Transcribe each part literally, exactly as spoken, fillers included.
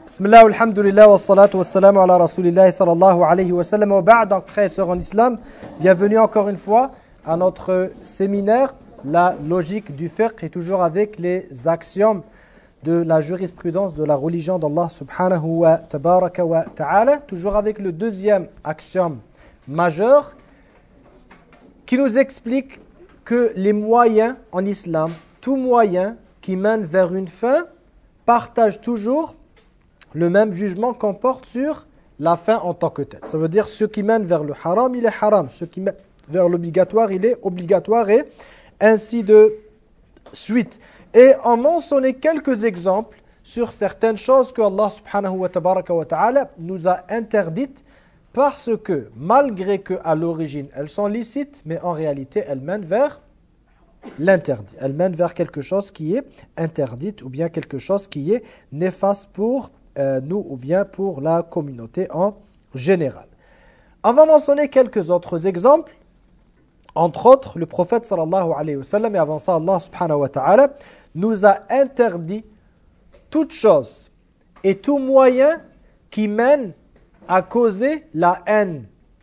Bismillah, alhamdulillah, wa salatu wa salam ala rasulillah sallallahu alayhi wa sallam wa ba'd. Donc frères et sœurs en islam, bienvenue encore une fois à notre séminaire, la logique du fiqh, et toujours avec les axiomes de la jurisprudence de la religion d'Allah subhanahu wa tabaraka wa ta'ala. Toujours avec le deuxième axiome majeur qui nous explique que les moyens en islam, tout moyen qui mène vers une fin, partage toujours le même jugement qu'on porte sur la fin en tant que telle. Ça veut dire ce qui mène vers le haram, il est haram. Ce qui mène vers l'obligatoire, il est obligatoire, et ainsi de suite. Et en mentionner quelques exemples sur certaines choses que Allah subhanahu wa tabaraka wa ta'ala nous a interdites parce que, malgré qu'à l'origine elles sont licites, mais en réalité elles mènent vers l'interdit. Elles mènent vers quelque chose qui est interdite ou bien quelque chose qui est néfaste pour Euh, nous ou bien pour la communauté en général. On va mentionner quelques autres exemples. Entre autres, le prophète sallallahu alayhi wa sallam, et avant ça Allah subhanahu wa ta'ala, nous a interdit toute chose et tout moyen qui mène à causer la haine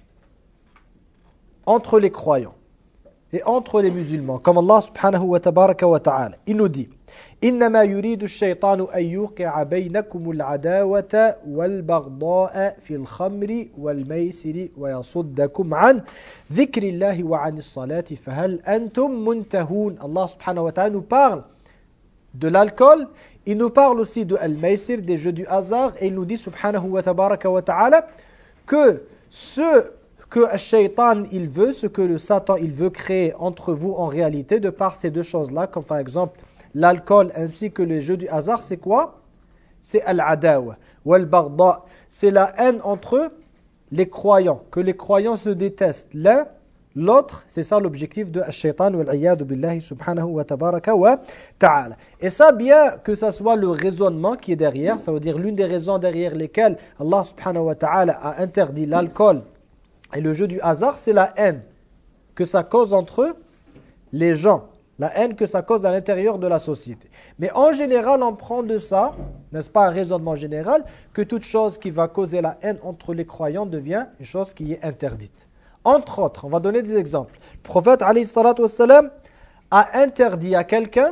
entre les croyants et entre les musulmans. Comme Allah subhanahu wa tabaraka wa ta'ala, il nous dit: إنما يريد الشيطان أن يوقع بينكم العداوة والبغضاء في الخمر والميسر ويصدكم عن ذكر الله وعن الصلاة فهل أنتم منتهون. Allah subhanahu wa ta'ala nous parle de l'alcool, il nous parle aussi de al-maysir, des jeux du hasard, et il nous dit subhanahu wa tabaraka wa ta'ala que ce que le shaitan il veut, ce que le Satan il veut créer entre vous en réalité, de par ces deux choses-là, comme par exemple l'alcool ainsi que les jeux du hasard, c'est quoi? C'est al-adawa wal-baghda. C'est la haine entre les croyants, que les croyants se détestent l'un l'autre. C'est ça l'objectif de al-shaytan wal-iyadu billahi subhanahu wa tabaraka wa ta'ala. Et ça, bien que ça soit le raisonnement qui est derrière, ça veut dire l'une des raisons derrière lesquelles Allah subhanahu wa ta'ala a interdit l'alcool et le jeu du hasard, c'est la haine que ça cause entre les gens. La haine que ça cause à l'intérieur de la société. Mais en général, on prend de ça, n'est-ce pas, un raisonnement général, que toute chose qui va causer la haine entre les croyants devient une chose qui est interdite. Entre autres, on va donner des exemples. Le prophète, alayhi salatu wassalam, a interdit à quelqu'un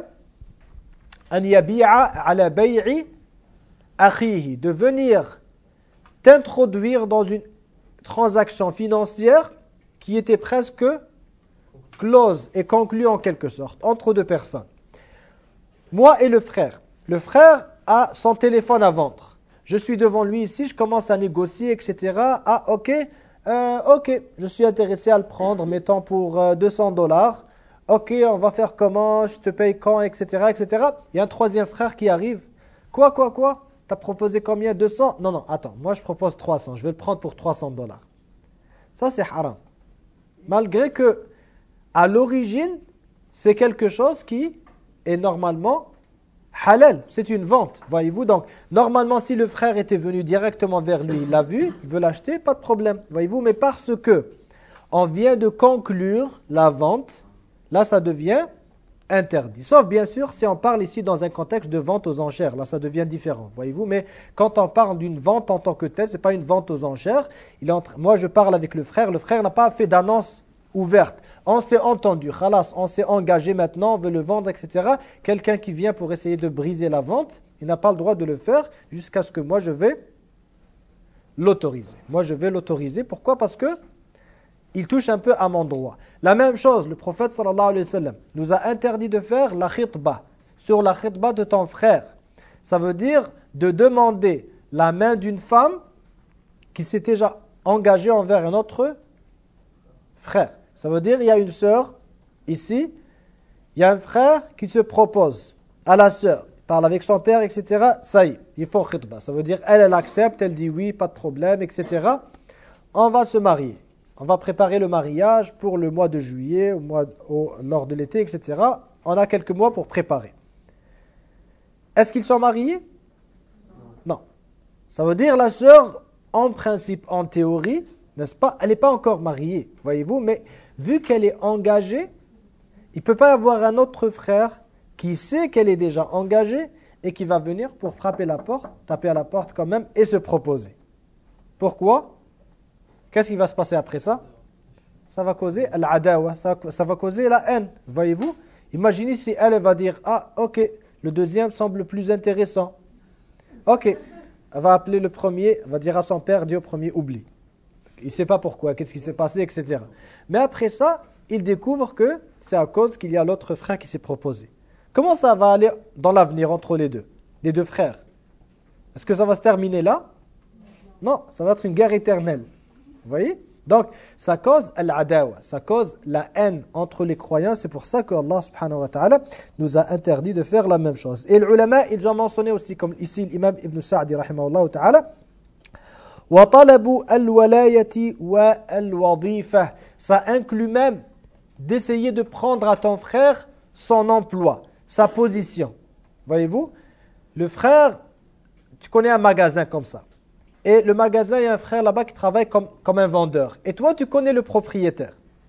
an yabi'a ala bay'i akhihi, de venir t'introduire dans une transaction financière qui était presque close et conclue en quelque sorte, entre deux personnes. Moi et le frère. Le frère a son téléphone à vendre. Je suis devant lui ici, je commence à négocier, et cetera. Ah, ok, euh, ok, je suis intéressé à le prendre, mettons pour euh, deux cents dollars. Ok, on va faire comment, je te paye quand, et cetera, et cetera. Il y a un troisième frère qui arrive. Quoi, quoi, quoi? T'as proposé combien? deux cents? Non, non, attends, moi je propose trois cents, je vais le prendre pour trois cents dollars. Ça c'est haram. Malgré que à l'origine, c'est quelque chose qui est normalement halal. C'est une vente, voyez-vous. Donc, normalement, si le frère était venu directement vers lui, il l'a vu, il veut l'acheter, pas de problème, voyez-vous. Mais parce que on vient de conclure la vente, là, ça devient interdit. Sauf, bien sûr, si on parle ici dans un contexte de vente aux enchères. Là, ça devient différent, voyez-vous. Mais quand on parle d'une vente en tant que telle, ce n'est pas une vente aux enchères. Il est en train... Moi, je parle avec le frère. Le frère n'a pas fait d'annonce ouverte. On s'est entendu, khalas, on s'est engagé maintenant, on veut le vendre, et cetera. Quelqu'un qui vient pour essayer de briser la vente, il n'a pas le droit de le faire jusqu'à ce que moi je vais l'autoriser. Moi je vais l'autoriser. Pourquoi? Parce que il touche un peu à mon droit. La même chose, le prophète sallallahu alayhi wa sallam nous a interdit de faire la khitba, sur la khitba de ton frère. Ça veut dire de demander la main d'une femme qui s'est déjà engagée envers un autre frère. Ça veut dire il y a une sœur ici, il y a un frère qui se propose à la sœur, il parle avec son père, et cetera. Ça y est, il faut khitba. Ça veut dire elle, elle accepte, elle dit oui, pas de problème, et cetera. On va se marier. On va préparer le mariage pour le mois de juillet, au mois, au, lors de l'été, et cetera. On a quelques mois pour préparer. Est-ce qu'ils sont mariés? Non. Ça veut dire la sœur, en principe, en théorie, n'est-ce pas? Elle n'est pas encore mariée, voyez-vous, mais vu qu'elle est engagée, il ne peut pas y avoir un autre frère qui sait qu'elle est déjà engagée et qui va venir pour frapper la porte, taper à la porte quand même et se proposer. Pourquoi? Qu'est-ce qui va se passer après ça? Ça va causer l'adawa, ça, ça va causer la haine, voyez-vous? Imaginez si elle, elle va dire, ah ok, le deuxième semble plus intéressant. Ok, elle va appeler le premier, elle va dire à son père, dis au premier, oublie. Il ne sait pas pourquoi, qu'est-ce qui s'est passé, et cetera. Mais après ça, il découvre que c'est à cause qu'il y a l'autre frère qui s'est proposé. Comment ça va aller dans l'avenir entre les deux, les deux frères? Est-ce que ça va se terminer là? Non, ça va être une guerre éternelle. Vous voyez? Donc, ça cause l'adawa, ça cause la haine entre les croyants. C'est pour ça que Allah subhanahu wa ta'ala nous a interdit de faire la même chose. Et les ulama, ils ont mentionné aussi, comme ici l'imam Ibn Sa'di rahimahullah ta'ala, وَطَلَبُ الْوَلَايَةِ وَالْوَظِيفَةِ. Ça inclut même d'essayer de prendre à ton frère son emploi, sa position. Voyez-vous? Le frère, tu connais un magasin comme ça. Et le magasin, il y a un frère là-bas qui travaille comme, comme un vendeur. Et toi, tu connais le propriétaire.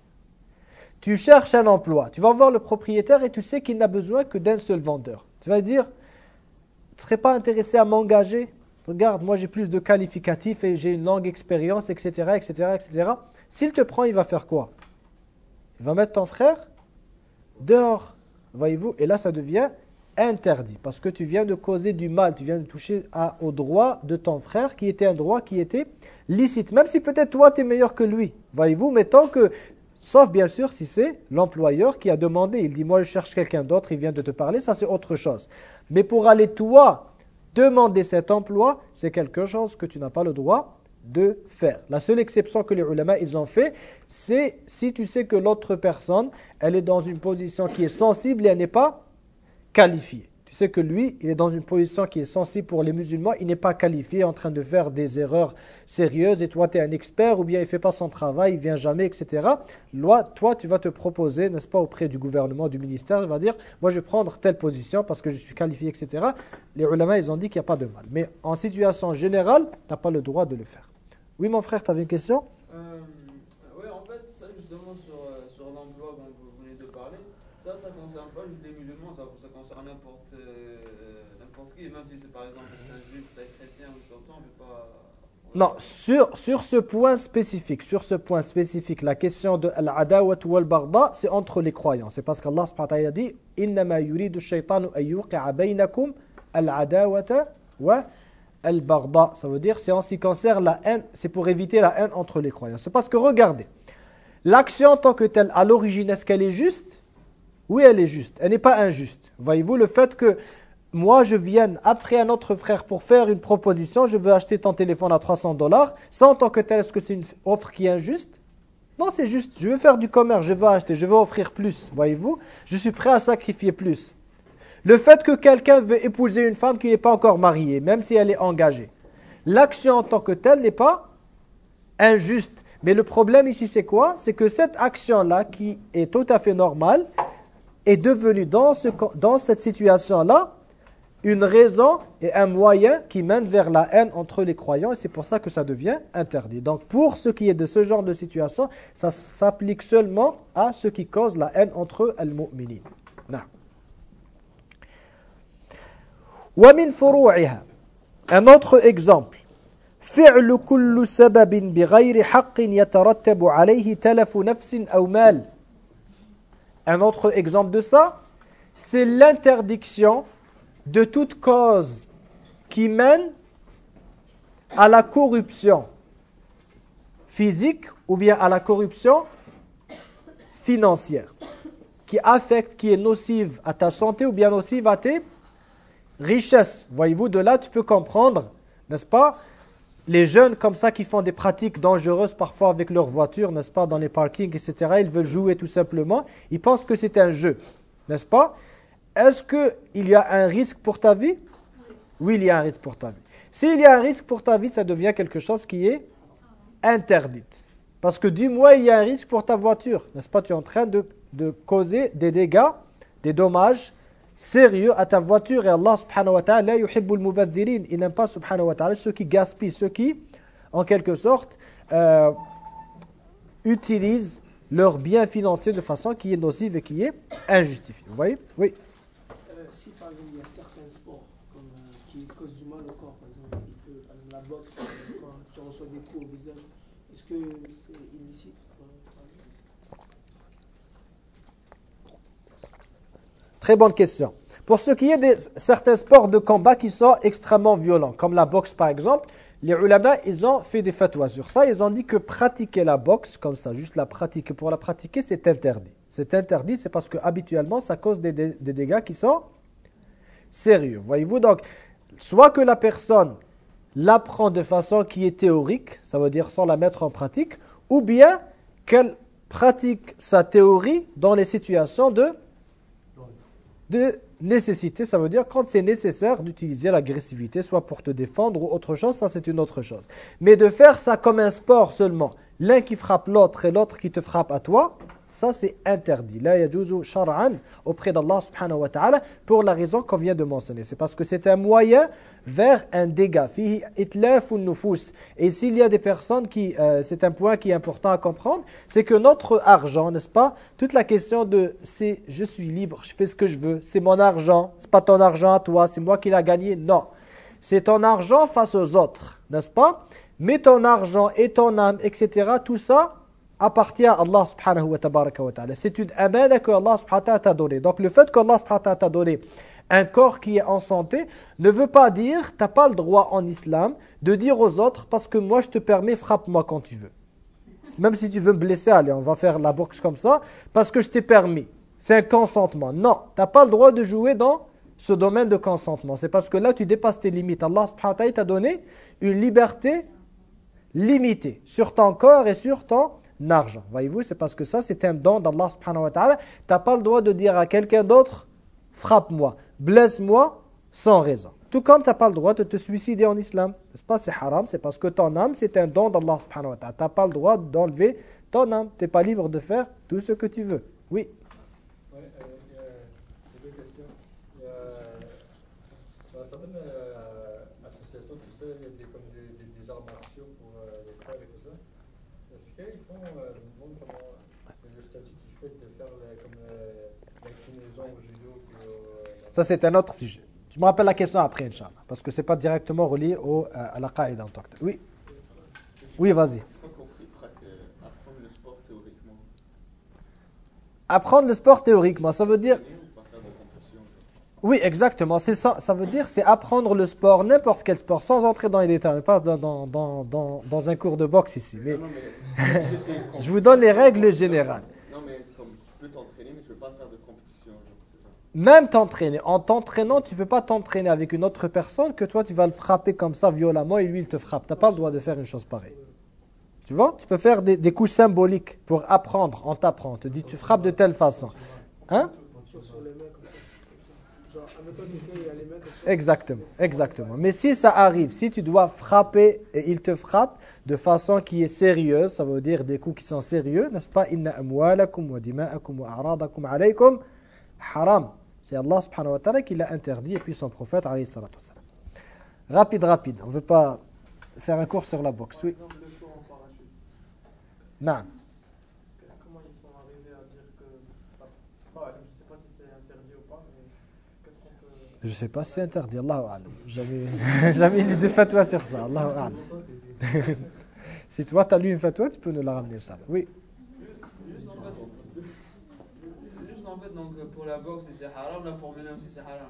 Tu cherches un emploi. Tu vas voir le propriétaire et tu sais qu'il n'a besoin que d'un seul vendeur. Tu vas lui dire, tu ne serais pas intéressé à m'engager? Regarde, moi j'ai plus de qualificatifs et j'ai une longue expérience, et cetera, et cetera, et cetera. S'il te prend, il va faire quoi? Il va mettre ton frère dehors, voyez-vous. Et là, ça devient interdit parce que tu viens de causer du mal, tu viens de toucher à, au droit de ton frère qui était un droit qui était licite. Même si peut-être toi, tu es meilleur que lui, voyez-vous. Mais tant que, sauf bien sûr si c'est l'employeur qui a demandé. Il dit, moi je cherche quelqu'un d'autre, il vient de te parler, ça c'est autre chose. Mais pour aller toi demander cet emploi, c'est quelque chose que tu n'as pas le droit de faire. La seule exception que les ulama ils ont fait, c'est si tu sais que l'autre personne, elle est dans une position qui est sensible et elle n'est pas qualifiée. Tu sais que lui, il est dans une position qui est sensible pour les musulmans, il n'est pas qualifié, en train de faire des erreurs sérieuses et toi tu es un expert ou bien il ne fait pas son travail, il ne vient jamais, et cetera. Loi, toi tu vas te proposer, n'est-ce pas, auprès du gouvernement, du ministère, il va dire, moi je vais prendre telle position parce que je suis qualifié, et cetera. Les ulama, ils ont dit qu'il n'y a pas de mal. Mais en situation générale, tu n'as pas le droit de le faire. Oui mon frère, tu avais une question? euh, Oui, en fait, ça justement sur, euh, sur l'emploi dont vous venez de parler, ça, ça ne concerne pas juste les musulmans, ça, ça concerne n'importe euh, n'importe qui, même si c'est par exemple c'est un juif, c'est un chrétien ou tout ça, on ne peut pas... Non, sur, sur ce point spécifique, sur ce point spécifique, la question de al-adawat wal-baghda, c'est entre les croyants. C'est parce qu'Allah subhanahu wa ta'ala dit « Innama yuridu shaytanu an yuqi'a baynakum al-adawata wa al-baghda » Ça veut dire, c'est en ce qui concerne la haine, c'est pour éviter la haine entre les croyants. C'est parce que, regardez, l'action en tant que telle, à l'origine, est-ce qu'elle est juste? Oui, elle est juste. Elle n'est pas injuste. Voyez-vous, le fait que moi, je vienne après un autre frère pour faire une proposition, je veux acheter ton téléphone à trois cents dollars, ça en tant que tel, est-ce que c'est une offre qui est injuste? Non, c'est juste. Je veux faire du commerce, je veux acheter, je veux offrir plus, voyez-vous. Je suis prêt à sacrifier plus. Le fait que quelqu'un veut épouser une femme qui n'est pas encore mariée, même si elle est engagée, l'action en tant que telle n'est pas injuste. Mais le problème ici, c'est quoi? C'est que cette action-là, qui est tout à fait normale, est devenue dans, ce, dans cette situation-là, une raison et un moyen qui mène vers la haine entre les croyants et c'est pour ça que ça devient interdit. Donc pour ce qui est de ce genre de situation, ça s'applique seulement à ce qui cause la haine entre al-mu'minin. Wa min furu'iha. Un autre exemple. فعل كل سبب بغير حق يترتب عليه تلف نفس أو مال. Un autre exemple de ça, c'est l'interdiction de toute cause qui mène à la corruption physique ou bien à la corruption financière, qui affecte, qui est nocive à ta santé ou bien nocive à tes richesses. Voyez-vous, de là tu peux comprendre, n'est-ce pas, les jeunes comme ça qui font des pratiques dangereuses parfois avec leur voiture, n'est-ce pas, dans les parkings, et cetera. Ils veulent jouer tout simplement, ils pensent que c'est un jeu, n'est-ce pas? Est-ce qu'il y a un risque pour ta vie? Oui, il y a un risque pour ta vie. S'il y a un risque pour ta vie, ça devient quelque chose qui est interdit. Parce que du moins, il y a un risque pour ta voiture. N'est-ce pas? Tu es en train de, de causer des dégâts, des dommages sérieux à ta voiture. Et Allah subhanahu wa ta'ala, la yuhibbul mubadhirin. Il n'aime pas subhanahu wa ta'ala ceux qui gaspillent, ceux qui, en quelque sorte, euh, utilisent leurs biens financiers de façon qui est nocive et qui est injustifiée. Vous voyez? Oui. Si par exemple il y a certains sports, qui cause du mal au corps, par exemple. Il peut, par exemple, la boxe, quand tu reçois des coups au visage, est-ce que c'est illicite? Très bonne question. Pour ce qui est de certains sports de combat qui sont extrêmement violents, comme la boxe par exemple, les ulama, ils ont fait des fatwas sur ça. Ils ont dit que pratiquer la boxe, comme ça, juste la pratiquer, pour la pratiquer, c'est interdit. C'est interdit, c'est parce que habituellement, ça cause des, des, des dégâts qui sont sérieux. Voyez-vous, donc, soit que la personne l'apprend de façon qui est théorique, ça veut dire sans la mettre en pratique, ou bien qu'elle pratique sa théorie dans les situations de, de nécessité. Ça veut dire quand c'est nécessaire d'utiliser l'agressivité, soit pour te défendre ou autre chose, ça c'est une autre chose. Mais de faire ça comme un sport seulement, l'un qui frappe l'autre et l'autre qui te frappe à toi, ça c'est interdit. La yajuzu shar'an auprès d'Allah subhanahu wa ta'ala pour la raison qu'on vient de mentionner. C'est parce que c'est un moyen vers un dégât. Fihi itlafun nufus. Et s'il y a des personnes qui, euh, c'est un point qui est important à comprendre, c'est que notre argent, n'est-ce pas, toute la question de c'est je suis libre, je fais ce que je veux, c'est mon argent, c'est pas ton argent à toi, c'est moi qui l'ai gagné. Non, c'est ton argent face aux autres, n'est-ce pas? Mais ton argent et ton âme, et cetera, tout ça appartient à Allah subhanahu wa ta'ala. C'est une amana que Allah subhanahu wa ta'ala t'a donné. Donc le fait qu'Allah subhanahu wa ta'ala t'a donné un corps qui est en santé ne veut pas dire, tu n'as pas le droit en islam de dire aux autres parce que moi je te permets, frappe-moi quand tu veux. Même si tu veux me blesser, allez, on va faire la boxe comme ça parce que je t'ai permis. C'est un consentement. Non, tu n'as pas le droit de jouer dans ce domaine de consentement. C'est parce que là tu dépasses tes limites. Allah subhanahu wa ta'ala t'a donné une liberté limitée sur ton corps et sur ton argent. Voyez-vous, c'est parce que ça, c'est un don d'Allah subhanahu wa ta'ala. Tu n'as pas le droit de dire à quelqu'un d'autre, frappe-moi, blesse-moi, sans raison. Tout comme tu n'as pas le droit de te suicider en islam. N'est-ce pas, c'est haram, c'est parce que ton âme, c'est un don d'Allah subhanahu wa ta'ala. Tu n'as pas le droit d'enlever ton âme. Tu n'es pas libre de faire tout ce que tu veux. Oui. Oui, euh, il y a deux questions. Il y a, dans certaines euh, associations, tout ça, il y a des, comme des, des, des arts martiaux pour euh, les frères et tout ça. Est-ce qu'ils font, euh, monde comment, le statut qui fait de faire le, comme euh, l'inclinaison au judo puis au, Ça, c'est un autre sujet. Je me rappelle la question après, Inch'Allah, parce que ce n'est pas directement relié au, euh, à la qaïda en tant que tel. Oui. Oui, vas-y. Apprendre le sport théoriquement. Apprendre le sport théoriquement, ça veut dire... Oui, exactement. C'est ça, ça veut dire c'est apprendre le sport, n'importe quel sport, sans entrer dans les détails. On n'est pas dans, dans, dans, dans, dans un cours de boxe ici. Mais... Non, mais je vous donne les règles générales. Non, mais comme tu peux t'entraîner, mais tu ne peux pas faire de compétition. Même t'entraîner. En t'entraînant, tu ne peux pas t'entraîner avec une autre personne que toi, tu vas le frapper comme ça violemment et lui, il te frappe. Tu n'as pas le droit de faire une chose pareille. Tu vois? Tu peux faire des, des coups symboliques pour apprendre. On t'apprend. On te dit, tu frappes de telle façon. Hein? Exactement, exactement. Mais si ça arrive, si tu dois frapper et il te frappe de façon qui est sérieuse, ça veut dire des coups qui sont sérieux, n'est-ce pas? Inna amwalakum wa dima'akum wa a'radakum alaykum haram. C'est Allah subhanahu wa ta'ala qui l'a interdit et puis son prophète alayhi salatu wassalam. Rapide, rapide. On ne veut pas faire un cours sur la boxe. Oui. Non. Comment ils sont arrivés à dire que... Enfin, je ne sais pas si c'est interdit ou pas, mais qu'est-ce qu'on peut... Je ne sais pas si c'est interdit, Allahu a'lam. J'avais jamais lu de fatwa sur ça, Allahu a'lam. Si toi tu as lu une fatwa, tu peux nous la ramener, ça. Oui. Juste en fait, juste en fait donc, pour la boxe c'est haram, la Formule un aussi c'est haram,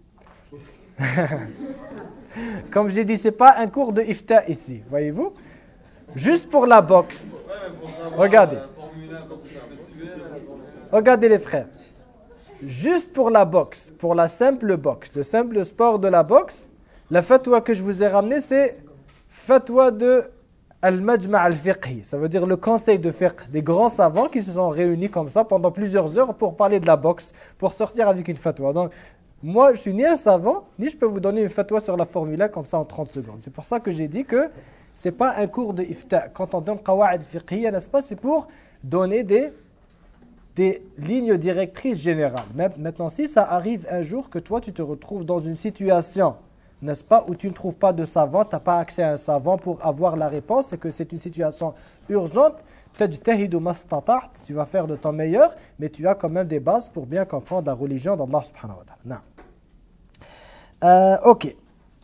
non? Comme j'ai dit, ce n'est pas un cours de ifta ici, voyez-vous? Juste pour la boxe. Ouais, mais pour savoir, Regardez. euh, Formule un, quand tu fais tuer, là, Regardez les frères. Juste pour la boxe, pour la simple boxe, le simple sport de la boxe, la fatwa que je vous ai ramenée, c'est fatwa de al-majma' al-fiqhi. Ça veut dire le conseil de fiqh, des grands savants qui se sont réunis comme ça pendant plusieurs heures pour parler de la boxe, pour sortir avec une fatwa. Donc, moi, je suis ni un savant, ni je peux vous donner une fatwa sur la Formule un comme ça en trente secondes. C'est pour ça que j'ai dit que ce n'est pas un cours de ifta. Quand on donne qawa'id fiqhiyya, n'est-ce pas, c'est pour donner des, des lignes directrices générales. Maintenant, si ça arrive un jour que toi, tu te retrouves dans une situation, n'est-ce pas, où tu ne trouves pas de savant, tu n'as pas accès à un savant pour avoir la réponse, et que c'est une situation urgente, tajtahidu mastata'at, tu vas faire de ton meilleur, mais tu as quand même des bases pour bien comprendre la religion d'Allah subhanahu wa ta'ala. Euh, ok.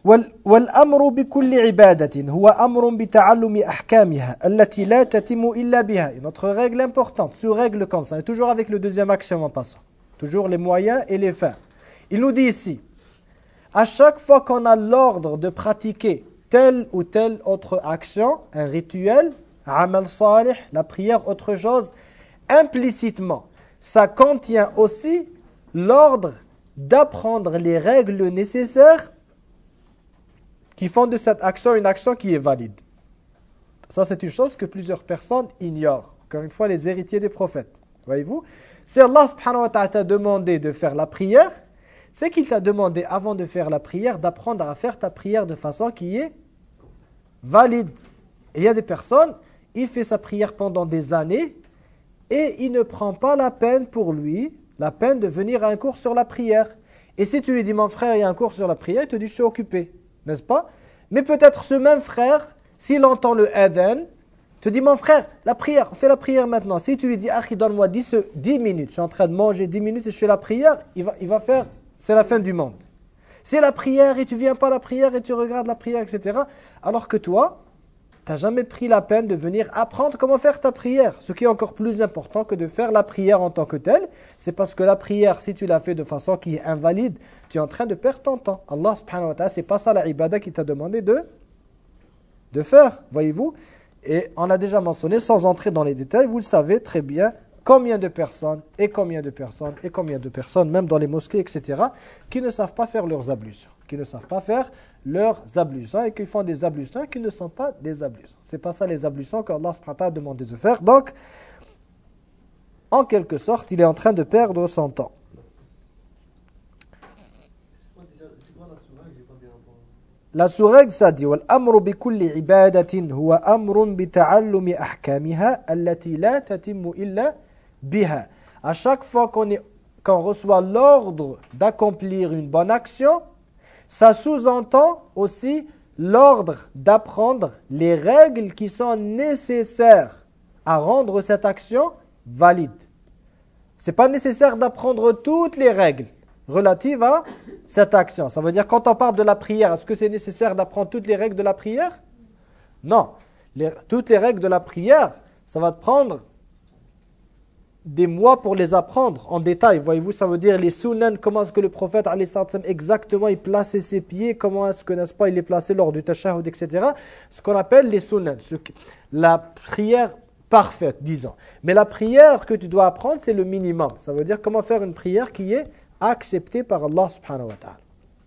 وال- والأمر بكل عبادة هو أمر بتعلم أحكامها التي لا تتم إلا بها. Une autre règle importante, sous règle comme ça, et toujours avec le deuxième axiome en passant. Toujours les moyens et les fins. Il nous dit ici, à chaque fois qu'on a l'ordre de pratiquer telle ou telle autre action, un rituel, amal salih, la prière, autre chose, implicitement, ça contient aussi l'ordre d'apprendre les règles nécessaires qui font de cette action une action qui est valide. Ça, c'est une chose que plusieurs personnes ignorent. Encore une fois, les héritiers des prophètes. Voyez-vous? Si Allah subhanahu wa ta'ala t'a demandé de faire la prière, c'est qu'il t'a demandé avant de faire la prière d'apprendre à faire ta prière de façon qui est valide. Et il y a des personnes, il fait sa prière pendant des années et il ne prend pas la peine pour lui, la peine de venir à un cours sur la prière. Et si tu lui dis, mon frère, il y a un cours sur la prière, il te dit, je suis occupé. N'est-ce pas? Mais peut-être ce même frère, s'il entend le adhan, te dit, mon frère, la prière, fais la prière maintenant. Si tu lui dis, Akhi, donne-moi dix minutes, je suis en train de manger dix minutes et je fais la prière, il va, il va faire, c'est la fin du monde. C'est la prière et tu viens pas à la prière et tu regardes la prière, et cetera. Alors que toi, tu n'as jamais pris la peine de venir apprendre comment faire ta prière. Ce qui est encore plus important que de faire la prière en tant que telle, c'est parce que la prière, si tu la fais de façon qui est invalide, tu es en train de perdre ton temps. Allah subhanahu wa ta'ala, c'est pas ça la ibada qui t'a demandé de, de faire, voyez-vous. Et on a déjà mentionné, sans entrer dans les détails, vous le savez très bien, combien de personnes, et combien de personnes, et combien de personnes, même dans les mosquées, et cetera, qui ne savent pas faire leurs ablutions, qui ne savent pas faire leurs ablutions, et qui font des ablutions qui ne sont pas des ablutions. C'est pas ça les ablutions qu'Allah subhanahu wa ta'ala a demandé de faire. Donc, en quelque sorte, il est en train de perdre son temps. La sourate, ça dit وَالْأَمْرُ بِكُلِّ عِبَادَةٍ هُوَ أَمْرٌ بِتَعَلُّمِ أَحْكَامِهَا الَّتِي لَا تَتِمُّ إِلَّا بِهَا. À chaque fois qu'on est, qu'on reçoit l'ordre d'accomplir une bonne action, ça sous-entend aussi l'ordre d'apprendre les règles qui sont nécessaires à rendre cette action valide. Ce n'est pas nécessaire d'apprendre toutes les règles relatives à cette action. Ça veut dire quand on parle de la prière, est-ce que c'est nécessaire d'apprendre toutes les règles de la prière? Non. Les, toutes les règles de la prière, ça va te prendre des mois pour les apprendre en détail. Voyez-vous, ça veut dire les sunan, comment est-ce que le prophète exactement il plaçait ses pieds, comment est-ce que, n'est-ce pas, il les plaçait lors du tashahhud, et cetera. Ce qu'on appelle les sunan, ce qui, la prière parfaite, disons. Mais la prière que tu dois apprendre, c'est le minimum. Ça veut dire comment faire une prière qui est acceptée par Allah subhanahu wa ta'ala.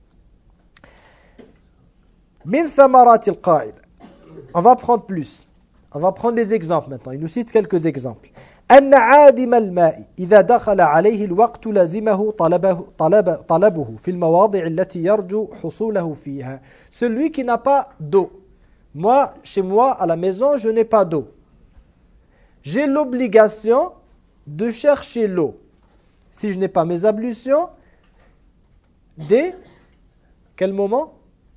Min thamarati al-qa'ida. On va prendre plus. On va prendre des exemples maintenant. Il nous cite quelques exemples. أن عادم الماء إذا دخل عليه الوقت لزمه طلبه, طلب, طلبه في المواضع التي يرجو حصوله فيها. Celui qui n'a pas d'eau. Moi, chez moi, à la maison, je n'ai pas d'eau. J'ai l'obligation de chercher l'eau. Si je n'ai pas mes ablutions, dès quel moment?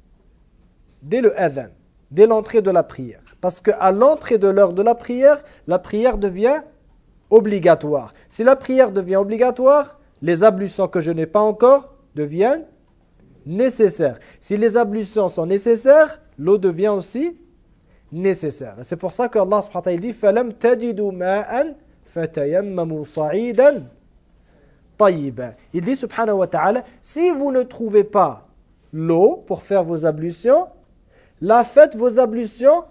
Dès le adhan, dès l'entrée de la prière. Parce qu'à l'entrée de l'heure de la prière, la prière devient obligatoire. Si la prière devient obligatoire, les ablutions que je n'ai pas encore deviennent nécessaires. Si les ablutions sont nécessaires, l'eau devient aussi nécessaire. C'est pour ça que Allah subhanahu wa ta'ala dit فَلَمْ تَجِدُوا مَاءً فَتَيَمَّمُوا صَعِيدًا طَيِّبًا. Il dit subhanahu wa ta'ala, si vous ne trouvez pas l'eau pour faire vos ablutions, là faites vos ablutions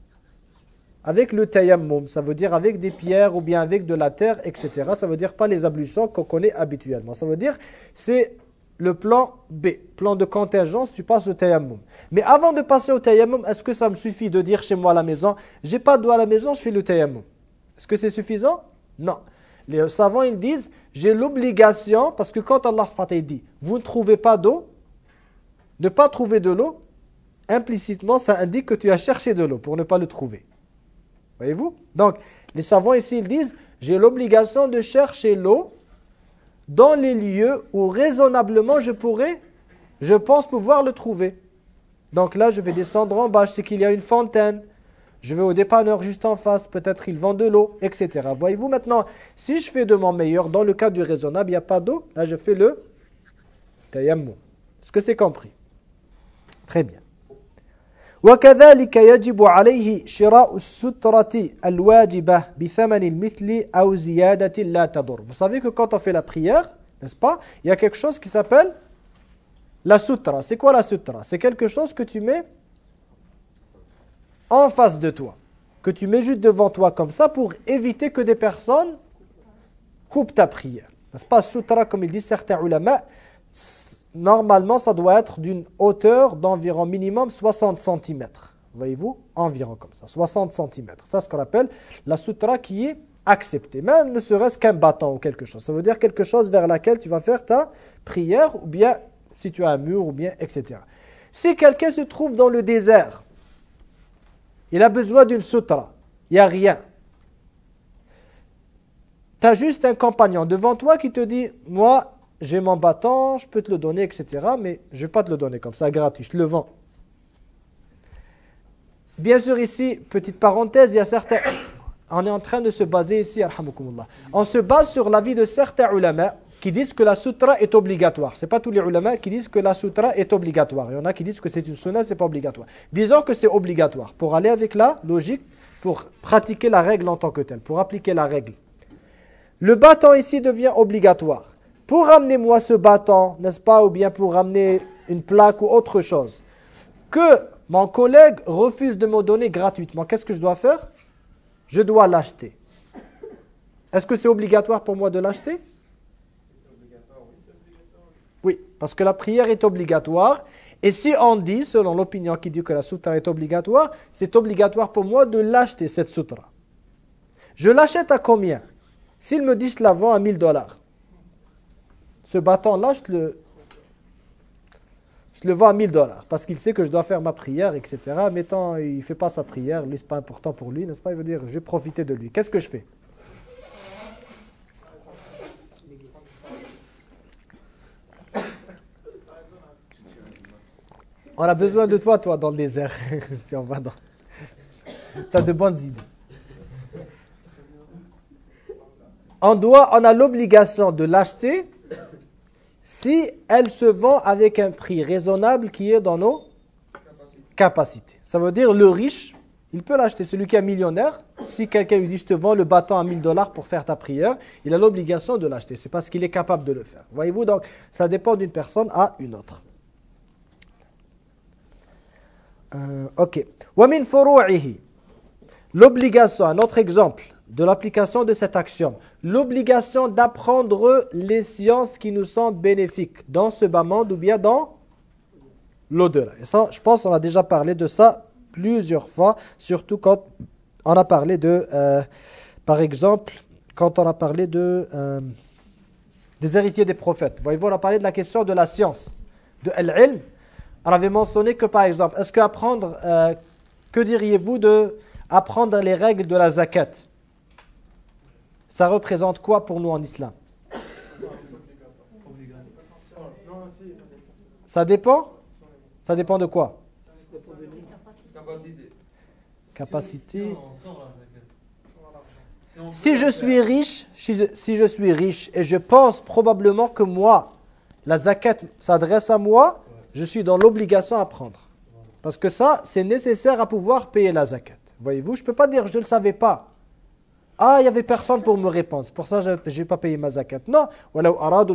avec le tayammum, ça veut dire avec des pierres ou bien avec de la terre, et cetera. Ça veut dire pas les ablutions qu'on connaît habituellement. Ça veut dire c'est le plan B, plan de contingence, tu passes au tayammum. Mais avant de passer au tayammum, est-ce que ça me suffit de dire chez moi à la maison, j'ai pas d'eau à la maison, je fais le tayammum? Est-ce que c'est suffisant? Non. Les savants ils disent, j'ai l'obligation, parce que quand Allah subhanahu wa ta'ala dit, vous ne trouvez pas d'eau, ne pas trouver de l'eau, implicitement ça indique que tu as cherché de l'eau pour ne pas le trouver. Voyez-vous? Donc, les savants ici, ils disent, j'ai l'obligation de chercher l'eau dans les lieux où raisonnablement je pourrais, je pense pouvoir le trouver. Donc là, je vais descendre en bas, je sais qu'il y a une fontaine, je vais au dépanneur juste en face, peut-être ils vendent de l'eau, et cetera. Voyez-vous maintenant, si je fais de mon meilleur, dans le cas du raisonnable, il n'y a pas d'eau, là je fais le tayammum. Est-ce que c'est compris? Très bien. وكذلك يجب عليه شراء السترة الواجبة بثمن المثل أو زيادة لا تضر. Vous savez que quand on fait la prière, n'est-ce pas, il y a quelque chose qui s'appelle la sutra. C'est quoi la sutra? C'est quelque chose que tu mets en face de toi, que tu mets juste devant toi comme ça pour éviter que des personnes coupent ta prière. N'est-ce pas? Sutra, comme ils disent certains ulama, normalement ça doit être d'une hauteur d'environ minimum soixante centimètres. Voyez-vous? Environ comme ça, soixante centimètres. Ça, c'est ce qu'on appelle la sutra qui est acceptée. Même ne serait-ce qu'un bâton ou quelque chose. Ça veut dire quelque chose vers laquelle tu vas faire ta prière, ou bien si tu as un mur, ou bien et cetera. Si quelqu'un se trouve dans le désert, il a besoin d'une sutra, il n'y a rien. Tu as juste un compagnon devant toi qui te dit, moi, j'ai mon bâton, je peux te le donner, et cetera. Mais je ne vais pas te le donner comme ça, gratuit, je te le vends. Bien sûr, ici, petite parenthèse, il y a certains... On est en train de se baser ici, alhamdoulilah. On se base sur l'avis de certains ulama qui disent que la sutra est obligatoire. Ce n'est pas tous les ulama qui disent que la sutra est obligatoire. Il y en a qui disent que c'est une sunna, ce n'est pas obligatoire. Disons que c'est obligatoire pour aller avec la logique, pour pratiquer la règle en tant que telle, pour appliquer la règle. Le bâton ici devient obligatoire. Pour ramener moi ce bâton, n'est-ce pas, ou bien pour ramener une plaque ou autre chose, que mon collègue refuse de me donner gratuitement, qu'est-ce que je dois faire? Je dois l'acheter. Est-ce que c'est obligatoire pour moi de l'acheter? Oui, parce que la prière est obligatoire. Et si on dit, selon l'opinion qui dit que la sutra est obligatoire, c'est obligatoire pour moi de l'acheter, cette sutra. Je l'achète à combien? S'il me dit je la vends à mille dollars, ce bâton-là, je le, je le vends à mille dollars parce qu'il sait que je dois faire ma prière, et cetera. Mais tant il ne fait pas sa prière, lui, ce n'est pas important pour lui, n'est-ce pas? Il veut dire, je vais profiter de lui. Qu'est-ce que je fais? On a besoin de toi, toi, dans le désert, si on va dans... Tu as de bonnes idées. On doit, on a l'obligation de l'acheter si elle se vend avec un prix raisonnable qui est dans nos capacités. Ça veut dire le riche, il peut l'acheter. Celui qui est millionnaire, si quelqu'un lui dit je te vends le bâton à mille dollars pour faire ta prière, il a l'obligation de l'acheter. C'est parce qu'il est capable de le faire. Voyez-vous, donc ça dépend d'une personne à une autre. Euh, ok. وَمِنْ فُرُوعِهِ. L'obligation, un autre exemple de l'application de cet axiome, l'obligation d'apprendre les sciences qui nous sont bénéfiques dans ce bas monde ou bien dans l'au-delà. Et ça, je pense qu'on a déjà parlé de ça plusieurs fois, surtout quand on a parlé de, euh, par exemple, quand on a parlé de, euh, des héritiers des prophètes. Voyez-vous, on a parlé de la question de la science, de al-ilm. On avait mentionné que, par exemple, est-ce qu'apprendre, euh, que diriez-vous de apprendre les règles de la zakat? Ça représente quoi pour nous en islam? Ça dépend? Ça dépend de quoi? Capacité. Capacité. Si je suis riche, si je, si je suis riche et je pense probablement que moi, la zakat s'adresse à moi, je suis dans l'obligation à prendre. Parce que ça, c'est nécessaire à pouvoir payer la zakat. Voyez-vous, je ne peux pas dire je ne le savais pas. Ah, il n'y avait personne pour me répondre. C'est pour ça que je n'ai pas payé ma zakat. Non. Comme Allah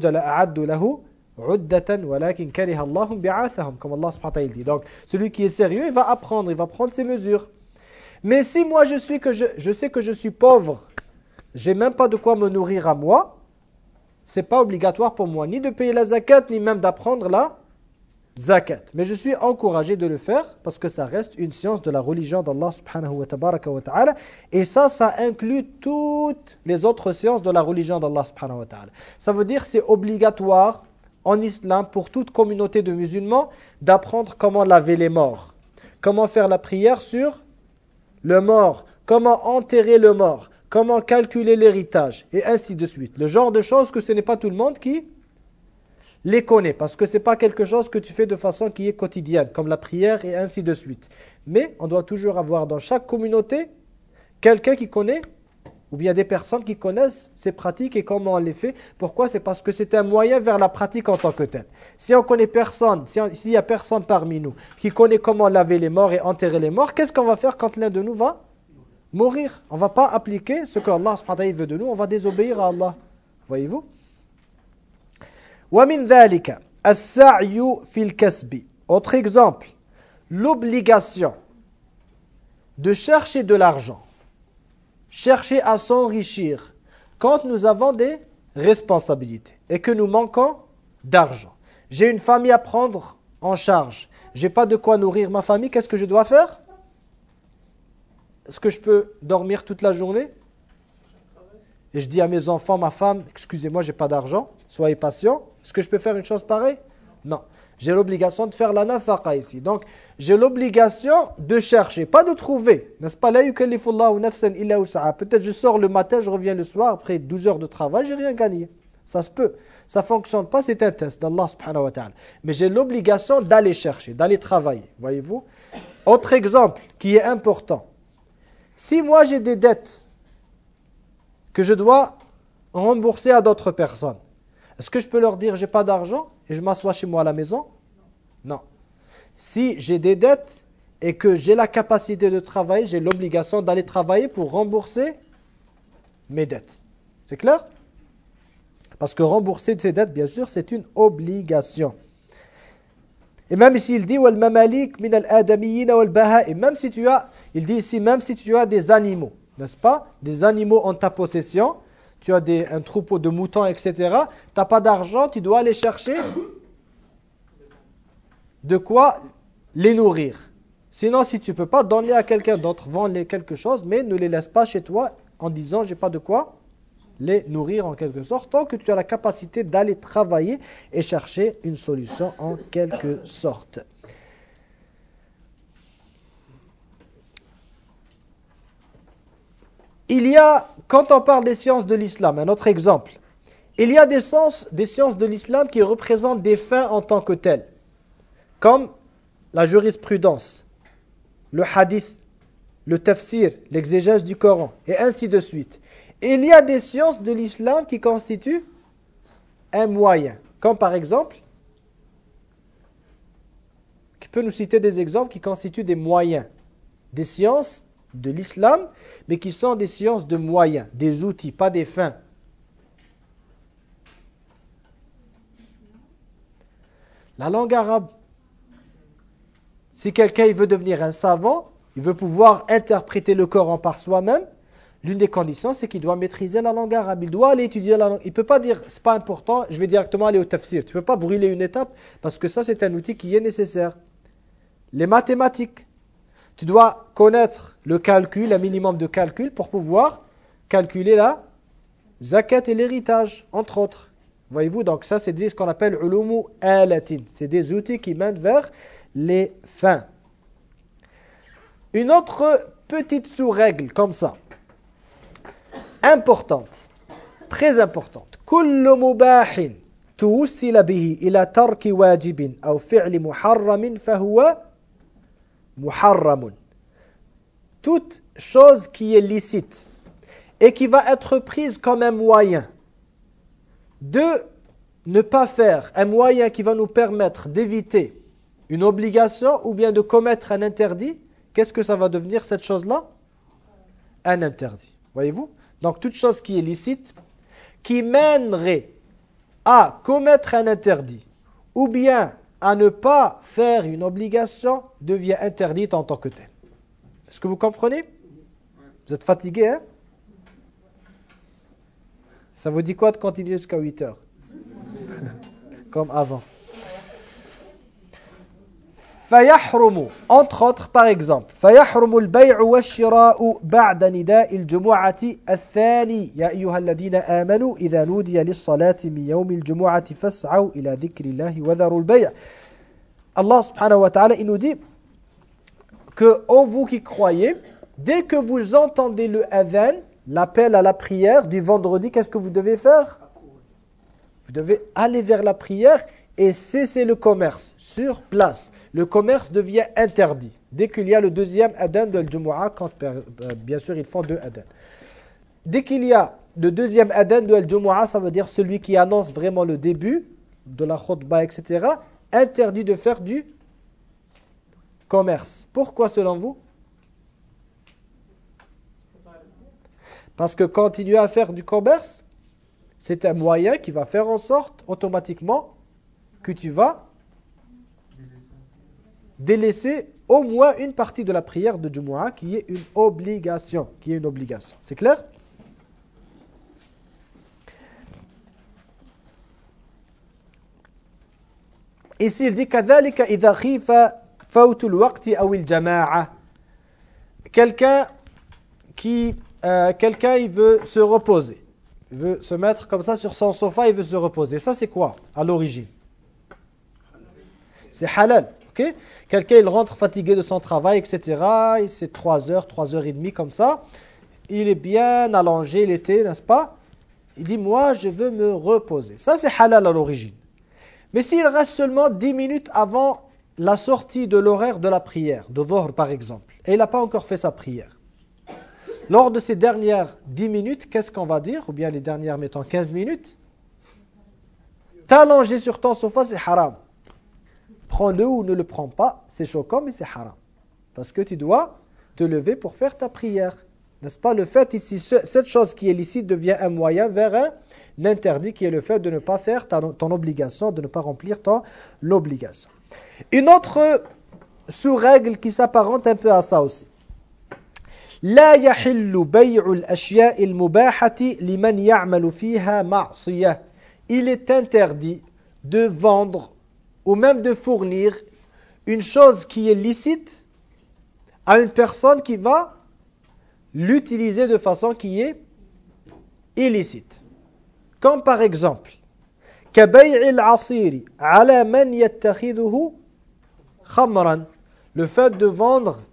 subhanahu wa ta'ala dit. Donc, celui qui est sérieux, il va apprendre, il va prendre ses mesures. Mais si moi je suis que je, je sais que je suis pauvre, j'ai même pas de quoi me nourrir à moi, c'est pas obligatoire pour moi ni de payer la zakat, ni même d'apprendre la zakat. Mais je suis encouragé de le faire parce que ça reste une science de la religion d'Allah subhanahu wa ta'ala. Et ça, ça inclut toutes les autres sciences de la religion d'Allah subhanahu wa ta'ala. Ça veut dire que c'est obligatoire en islam pour toute communauté de musulmans d'apprendre comment laver les morts, comment faire la prière sur le mort, comment enterrer le mort, comment calculer l'héritage, et ainsi de suite. Le genre de choses que ce n'est pas tout le monde qui les connaît, parce que ce n'est pas quelque chose que tu fais de façon qui est quotidienne, comme la prière et ainsi de suite. Mais on doit toujours avoir dans chaque communauté quelqu'un qui connaît ou bien des personnes qui connaissent ces pratiques et comment on les fait. Pourquoi? C'est parce que c'est un moyen vers la pratique en tant que telle. Si on connaît personne, si on- s'il y a personne parmi nous qui connaît comment laver les morts et enterrer les morts, qu'est-ce qu'on va faire quand l'un de nous va mourir? On ne va pas appliquer ce que Allah subhanahu wa ta'ala veut de nous, on va désobéir à Allah. Voyez-vous? وَمِنْ ذَلِكَ السَّعْيُ فِي الْكَسْبِ. Autre exemple, l'obligation de chercher de l'argent, chercher à s'enrichir quand nous avons des responsabilités et que nous manquons d'argent. J'ai une famille à prendre en charge, j'ai pas de quoi nourrir ma famille, qu'est-ce que je dois faire? Est-ce que je peux dormir toute la journée? Et je dis à mes enfants, ma femme, excusez-moi, j'ai pas d'argent, soyez patient. Est-ce que je peux faire une chose pareille? Non. J'ai l'obligation de faire la nafaqa ici. Donc, j'ai l'obligation de chercher, pas de trouver. N'est-ce pas? La yukallifullahu nafsan illa wus'aha. Peut-être je sors le matin, je reviens le soir, après douze heures de travail, j'ai rien gagné. Ça se peut. Ça fonctionne pas, c'est un test d'Allah subhanahu wa ta'ala. Mais j'ai l'obligation d'aller chercher, d'aller travailler. Voyez-vous? Autre exemple qui est important. Si moi j'ai des dettes que je dois rembourser à d'autres personnes, est-ce que je peux leur dire j'ai pas d'argent et je m'assois chez moi à la maison? Non. Si j'ai des dettes et que j'ai la capacité de travailler, j'ai l'obligation d'aller travailler pour rembourser mes dettes. C'est clair? Parce que rembourser ces dettes, bien sûr, c'est une obligation. Et même ici, il dit wal mamalik min al-adamiyyin wal baha'im. Même si tu as, il dit ici, même si tu as des animaux, n'est-ce pas? Des animaux en ta possession, tu as des, un troupeau de moutons, et cetera. Tu n'as pas d'argent, tu dois aller chercher de quoi les nourrir. Sinon, si tu ne peux pas, donner à quelqu'un d'autre, vendre quelque chose, mais ne les laisse pas chez toi en disant j'ai pas de quoi les nourrir en quelque sorte, tant que tu as la capacité d'aller travailler et chercher une solution en quelque sorte. Il y a, quand on parle des sciences de l'islam, un autre exemple, il y a des sciences, des sciences de l'islam qui représentent des fins en tant que telles, comme la jurisprudence, le hadith, le tafsir, l'exégèse du Coran, et ainsi de suite. Et il y a des sciences de l'islam qui constituent un moyen, comme par exemple, qui peut nous citer des exemples qui constituent des moyens, des sciences de l'islam, mais qui sont des sciences de moyens, des outils, pas des fins. La langue arabe. Si quelqu'un veut devenir un savant, il veut pouvoir interpréter le Coran par soi-même, l'une des conditions, c'est qu'il doit maîtriser la langue arabe. Il doit aller étudier la langue. Il ne peut pas dire, c'est pas important, je vais directement aller au tafsir. Tu ne peux pas brûler une étape, parce que ça, c'est un outil qui est nécessaire. Les mathématiques. Tu dois connaître le calcul, un minimum de calcul, pour pouvoir calculer la zakat et l'héritage, entre autres. Voyez-vous, donc ça, c'est ce qu'on appelle ulumu alatin. C'est des outils qui mènent vers les fins. Une autre petite sous-règle, comme ça, importante, très importante. Kullu mubahin tuwussila bihi ila tarki wajibin aw fi'li muharramin fahuwa muharramun. Toute chose qui est licite et qui va être prise comme un moyen de ne pas faire, un moyen qui va nous permettre d'éviter une obligation ou bien de commettre un interdit, qu'est-ce que ça va devenir cette chose-là? Un interdit. Voyez-vous? Donc toute chose qui est licite, qui mènerait à commettre un interdit ou bien à ne pas faire une obligation, devient interdite en tant que telle. Est-ce que vous comprenez? Vous êtes fatigué, hein? Ça vous dit quoi de continuer jusqu'à huit heures? Comme avant. فيحرم, entre autres, par exemple, فيحرم البيع والشراء بعد نداء الجمعة الثاني يا أيها الذين آمنوا إذا نودي للصلاة من يوم الجمعة فاسعوا إلى ذكر الله وذروا البيع. Allah subhanahu wa ta'ala, il nous dit que, ô vous qui croyez, dès que vous entendez le adhan, l'appel à la prière du vendredi, qu'est-ce que vous devez faire? Vous devez aller vers la prière et cesser le commerce sur place. Le commerce devient interdit. Dès qu'il y a le deuxième adhan de l'Jumu'ah, quand bien sûr ils font deux adhan. dès qu'il y a le deuxième adhan de Al-Jumu'ah, ça veut dire celui qui annonce vraiment le début de la khutbah, et cetera, interdit de faire du commerce. Pourquoi selon vous? Parce que continuer à faire du commerce, c'est un moyen qui va faire en sorte automatiquement que tu vas délaisser au moins une partie de la prière de Jumu'ah qui est une obligation. Qui est une obligation. C'est clair? Ici, il dit كذلك إذا خيف فوت الوقت أو الجماعة. Quelqu'un qui, euh, quelqu'un il veut se reposer, il veut se mettre comme ça sur son sofa, il veut se reposer. Ça c'est quoi à l'origine? C'est halal, ok? Quelqu'un il rentre fatigué de son travail, et cetera. C'est trois heures, trois heures et demie comme ça. Il est bien allongé l'été, n'est-ce pas? Il dit moi je veux me reposer. Ça c'est halal à l'origine. Mais s'il reste seulement dix minutes avant la sortie de l'horaire de la prière, de Dhuhr par exemple, et il n'a pas encore fait sa prière, lors de ces dernières dix minutes, qu'est-ce qu'on va dire? Ou bien les dernières, mettons quinze minutes, t'allonger sur ton sofa, c'est haram. Prends-le ou ne le prends pas, c'est choquant, mais c'est haram. Parce que tu dois te lever pour faire ta prière. N'est-ce pas? Le fait ici, cette chose qui est licite devient un moyen vers un l'interdit qui est le fait de ne pas faire ta, ton obligation, de ne pas remplir ton l'obligation. Une autre sous-règle qui s'apparente un peu à ça aussi. لا يحل بيع الأشياء المباحة لمن يعمل فيها معصية. Il est interdit de vendre ou même de fournir une chose qui est licite à une personne qui va l'utiliser de façon qui est illicite. Comme par exemple, كبيع العصير على من يتخذه خمرا. Le fait de vendre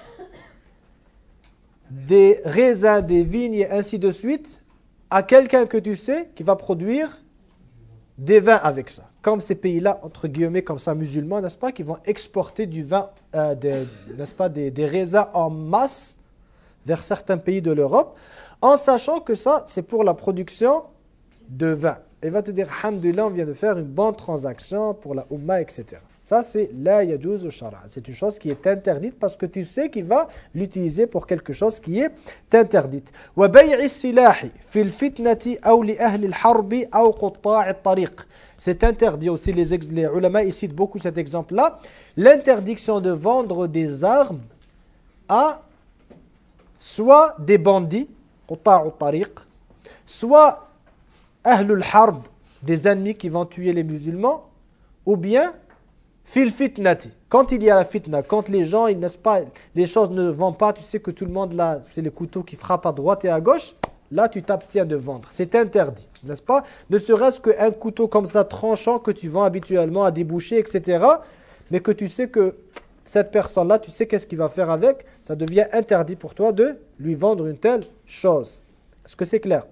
des raisins, des vignes et ainsi de suite à quelqu'un que tu sais qui va produire des vins avec ça. Comme ces pays-là, entre guillemets, comme ça, musulmans, n'est-ce pas, qui vont exporter du vin, euh, des, n'est-ce pas, des, des raisins en masse vers certains pays de l'Europe, en sachant que ça, c'est pour la production de vin. Et va te dire, alhamdoulilah, on vient de faire une bonne transaction pour la Ummah, et cetera. Ça, c'est la yajouz shara. C'est une chose qui est interdite parce que tu sais qu'il va l'utiliser pour quelque chose qui est interdite. Wa bay'i silahi fil fitnati aw li ahli al-harbi aw qutta'i at-tariq. C'est interdit aussi, les, les ulama ils citent beaucoup cet exemple-là, l'interdiction de vendre des armes à soit des bandits, qutta'i at-tariq, soit ahlul harb, des ennemis qui vont tuer les musulmans, ou bien fil fitnati, quand il y a la fitna, quand les gens, ils, n'est-ce pas, les choses ne vont pas, tu sais que tout le monde là, c'est le couteau qui frappe à droite et à gauche, là tu t'abstiens de vendre. C'est interdit, n'est-ce pas? Ne serait-ce qu'un couteau comme ça tranchant que tu vends habituellement à des bouchers, et cetera. Mais que tu sais que cette personne-là, tu sais qu'est-ce qu'il va faire avec, ça devient interdit pour toi de lui vendre une telle chose. Est-ce que c'est clair?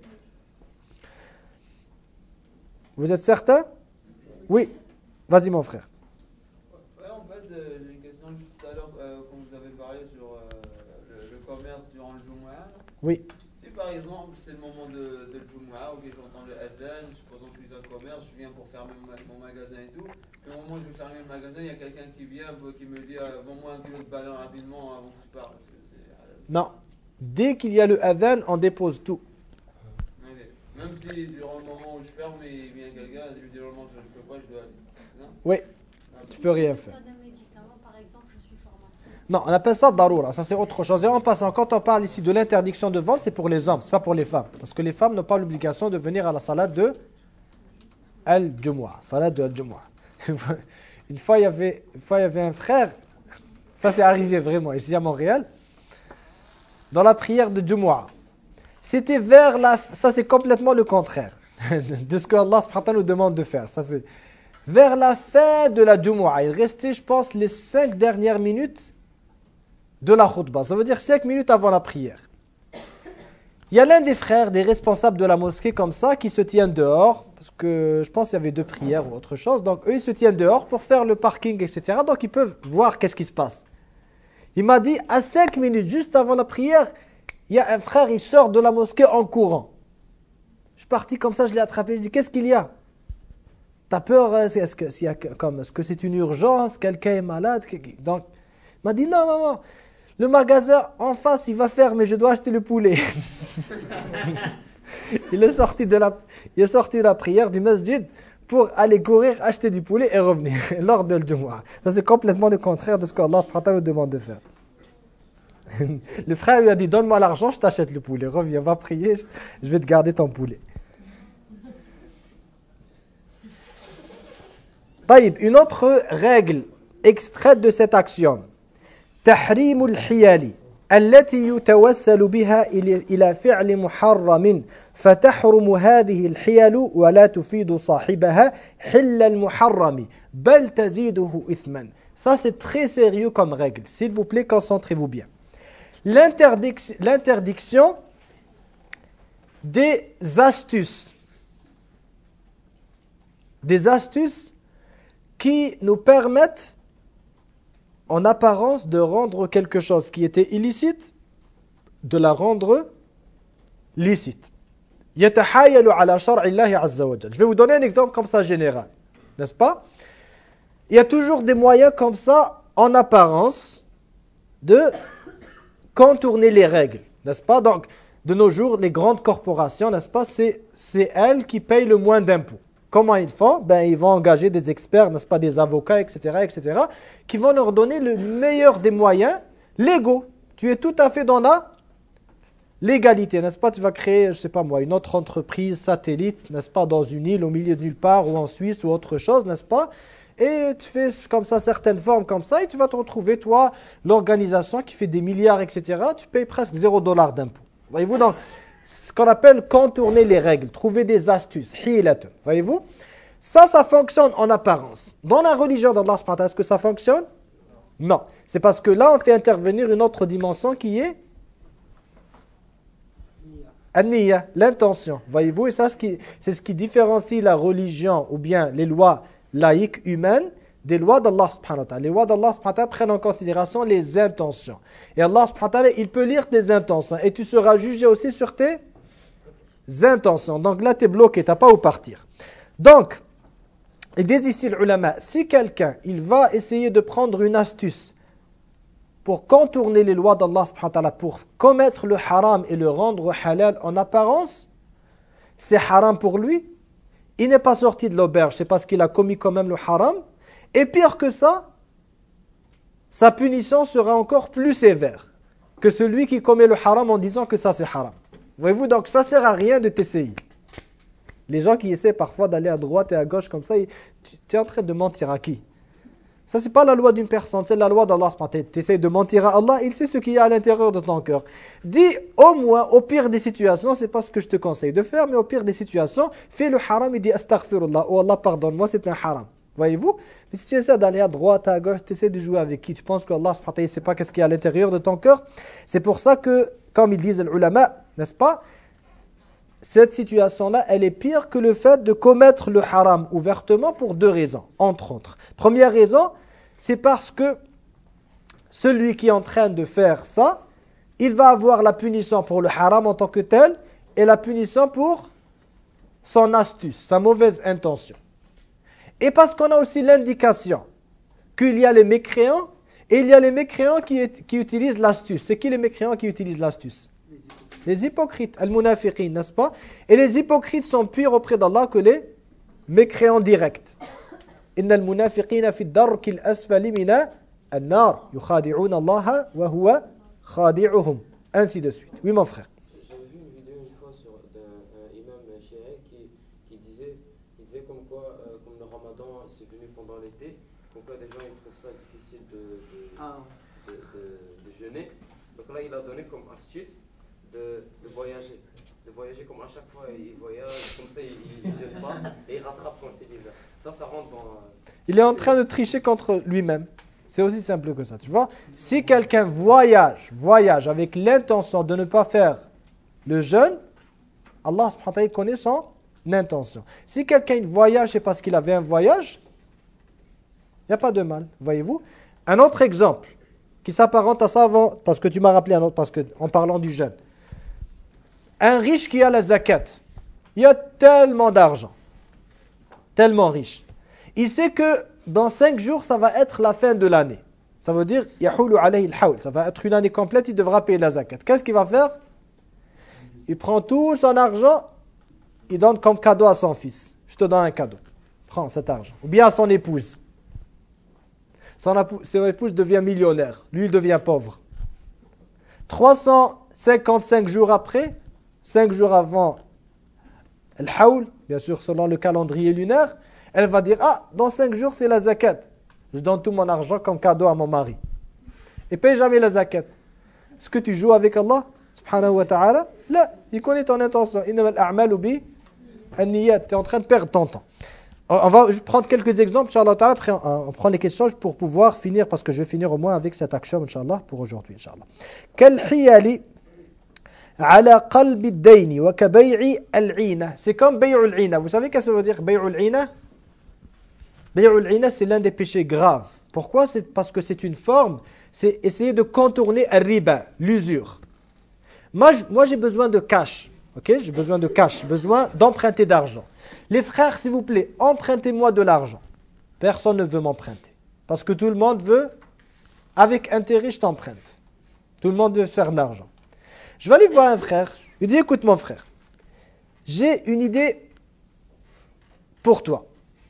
Vous êtes certain? Oui. Vas-y mon frère. Ouais, en fait, euh, j'ai une question juste tout à l'heure, euh, quand vous avez parlé sur euh, le, le commerce durant le Jumu'ah. Oui. Si par exemple, c'est le moment de, de Jumu'ah, ok, j'entends le adhan, supposons que je suis un commerce, je viens pour fermer mon, mon magasin et tout, et au moment où je vais fermer le magasin, il y a quelqu'un qui vient, qui me dit euh, vends-moi un kilo de bananes rapidement avant que tu partes. Non. Dès qu'il y a le adhan, on dépose tout. Même si durant le moment où je ferme, il vient quelqu'un, je lui dis normalement je ne peux pas, je dois aller. Non? Oui, tu peux rien faire. Par exemple, je suis pharmacien. Non, on appelle ça daroura, ça c'est autre chose. Et en passant, quand on parle ici de l'interdiction de vente, c'est pour les hommes, c'est pas pour les femmes. Parce que les femmes n'ont pas l'obligation de venir à la salade de Al-Jumu'ah. Salade de Al-Jumu'ah. Une fois, il y avait, une fois, il y avait un frère, ça c'est arrivé vraiment ici à Montréal, dans la prière de Jumu'ah. C'était vers la... Ça, c'est complètement le contraire de ce que Allah subhanahu wa ta'ala nous demande de faire. Ça, c'est vers la fin de la Jumu'ah. Il restait, je pense, les cinq dernières minutes de la khutbah. Ça veut dire cinq minutes avant la prière. Il y a l'un des frères, des responsables de la mosquée comme ça, qui se tiennent dehors. Parce que je pense qu'il y avait deux prières ou autre chose. Donc, eux, ils se tiennent dehors pour faire le parking, et cetera. Donc, ils peuvent voir qu'est-ce qui se passe. Il m'a dit, à cinq minutes, juste avant la prière, Il y a un frère, il sort de la mosquée en courant. Je suis parti comme ça, je l'ai attrapé, je dis, qu'est-ce qu'il y a? T'as peur, est-ce que s'il y a comme, est-ce que c'est une urgence, quelqu'un est malade? Donc, il m'a dit, non, non, non, le magasin en face, il va fermer, je dois acheter le poulet. il, est sorti de la, il est sorti de la prière du masjid pour aller courir, acheter du poulet et revenir lors de l'Jumu'ah. Ça, c'est complètement le contraire de ce qu'Allah subhanahu wa ta'ala nous demande de faire. Le frère lui a dit, donne-moi l'argent, je t'achète le poulet. Reviens, va prier, je vais te garder ton poulet. Taïb, une autre règle extraite de cet axiome. تحريم الحيل التي يتوسل بها إلى فعل محرم فتحرم هذه الحيل ولا تفيد صاحبها حل المحرم بل تزيده إثما. Ça c'est très sérieux comme règle. S'il vous plaît, concentrez-vous bien. L'interdiction, l'interdiction des astuces. Des astuces qui nous permettent en apparence de rendre quelque chose qui était illicite, de la rendre licite. يتحايل على شرع الله عز وجل. Je vais vous donner un exemple comme ça général, n'est-ce pas? Il y a toujours des moyens comme ça, en apparence, de contourner les règles, n'est-ce pas? Donc, de nos jours, les grandes corporations, n'est-ce pas? C'est, c'est elles qui payent le moins d'impôts. Comment ils font? Ben, ils vont engager des experts, n'est-ce pas, des avocats, et cetera, et cetera, qui vont leur donner le meilleur des moyens légaux. Tu es tout à fait dans la légalité, n'est-ce pas? Tu vas créer, je sais pas moi, une autre entreprise satellite, n'est-ce pas, dans une île, au milieu de nulle part, ou en Suisse, ou autre chose, n'est-ce pas? Et tu fais comme ça certaines formes comme ça, et tu vas te retrouver, toi, l'organisation qui fait des milliards, et cetera, tu payes presque zéro dollar d'impôt. Voyez-vous, donc, ce qu'on appelle contourner les règles, trouver des astuces, hilatun. Voyez-vous? Ça, ça fonctionne en apparence. Dans la religion d'Allah, est-ce que ça fonctionne? Non. C'est parce que là, on fait intervenir une autre dimension qui est an-niyya, l'intention. Voyez-vous? Et ça, c'est ce qui différencie la religion ou bien les lois laïques humaines des lois d'Allah subhanahu wa ta'ala. Les lois d'Allah subhanahu wa ta'ala prennent en considération les intentions. Et Allah subhanahu wa ta'ala, il peut lire tes intentions. Et tu seras jugé aussi sur tes intentions. Donc là, tu es bloqué, tu n'as pas où partir. Donc, il dit ici l'ulama, si quelqu'un, il va essayer de prendre une astuce pour contourner les lois d'Allah subhanahu wa ta'ala, pour commettre le haram et le rendre halal en apparence, c'est haram pour lui. Il n'est pas sorti de l'auberge, c'est parce qu'il a commis quand même le haram. Et pire que ça, sa punition sera encore plus sévère que celui qui commet le haram en disant que ça c'est haram. Voyez-vous, donc ça ne sert à rien de t'essayer. Les gens qui essaient parfois d'aller à droite et à gauche comme ça, tu, tu es en train de mentir à qui? Ça c'est pas la loi d'une personne, c'est la loi d'Allah. Tu essaies de mentir à Allah, il sait ce qu'il y a à l'intérieur de ton cœur. Dis au moins, au pire des situations, c'est pas ce que je te conseille de faire, mais au pire des situations, fais le haram et dis astaghfirullah, oh Allah pardonne-moi, c'est un haram. Voyez-vous? Mais si tu essaies d'aller à droite, à gauche, tu essaies de jouer avec qui? Tu penses que Allah ne sait pas qu'est-ce qu'il y a à l'intérieur de ton cœur? C'est pour ça que, comme ils disent les ulama, n'est-ce pas? Cette situation-là, elle est pire que le fait de commettre le haram ouvertement pour deux raisons, entre autres. Première raison, c'est parce que celui qui est en train de faire ça, il va avoir la punition pour le haram en tant que tel et la punition pour son astuce, sa mauvaise intention. Et parce qu'on a aussi l'indication qu'il y a les mécréants et il y a les mécréants qui, qui utilisent l'astuce. C'est qui les mécréants qui utilisent l'astuce? Les hypocrites, al-munafiqin, n'est-ce pas? Et les hypocrites sont pires auprès d'Allah que les mécréants directs. Inna al-munafiqina fi ad-darki al-asfali mina an-nar yukhadi'una Allah wa huwa khadi'uhum. Ainsi de suite. Oui, mon frère. J'avais vu une vidéo une fois sur d'un imam chiite qui, qui disait, qui disait comme quoi, euh, comme le ramadan c'est venu pendant l'été, comme quoi des gens ils trouvent ça difficile de, de, Ah. de, de, de jeûner. Donc là il a donné comme astuce de, de voyager. De voyager comme à chaque fois il voyage, comme ça il ne jeûne pas et il rattrape quand c'est l'hiver. Ça, ça rentre dans... Il est en train de tricher contre lui-même. C'est aussi simple que ça, tu vois. Si quelqu'un voyage, voyage avec l'intention de ne pas faire le jeûne, Allah subhanahu wa ta'ala connaît son intention. Si quelqu'un voyage, c'est parce qu'il avait un voyage, il n'y a pas de mal, voyez-vous. Un autre exemple qui s'apparente à ça avant, parce que tu m'as rappelé un autre, parce que en parlant du jeûne. Un riche qui a la zakat, il a tellement d'argent, tellement riche. Il sait que dans cinq jours, ça va être la fin de l'année. Ça veut dire, yahulu alayhi al-hawl. Ça va être une année complète, il devra payer la zakat. Qu'est-ce qu'il va faire? Il prend tout son argent, il donne comme cadeau à son fils. Je te donne un cadeau. Prends cet argent. Ou bien à son épouse. Son, son épouse devient millionnaire. Lui, il devient pauvre. trois cent cinquante-cinq jours après, cinq jours avant al-hawl, bien sûr selon le calendrier lunaire, elle va dire, ah, dans cinq jours c'est la zakat. Je donne tout mon argent comme cadeau à mon mari. Et paye jamais la zakat. Est-ce que tu joues avec Allah subhanahu wa ta'ala? Là, il connaît ton intention. Innama al-a'malu bi an-niyyat. Tu es en train de perdre ton temps. On va prendre quelques exemples, Inch'Allah ta'ala. Après, on prend les questions pour pouvoir finir, parce que je vais finir au moins avec cette action, Inch'Allah, pour aujourd'hui, Inch'Allah. Quel hiyali ala qalbi ad-dayni wa ka bay'i al-'ina. C'est comme bay'u al-'ina. Vous savez qu'est-ce que ça veut dire bay'u al-'ina? Bay'u al-'ina, c'est l'un des péchés graves. Pourquoi? C'est parce que c'est une forme, c'est essayer de contourner al-riba, l'usure. Moi, moi j'ai besoin de cash. Ok, j'ai besoin de cash, j'ai besoin d'emprunter d'argent. Les frères, s'il vous plaît, empruntez-moi de l'argent. Personne ne veut m'emprunter. Parce que tout le monde veut, avec intérêt, je t'emprunte. Tout le monde veut faire de l'argent. Je vais aller voir un frère. Je lui dis, écoute mon frère, j'ai une idée pour toi.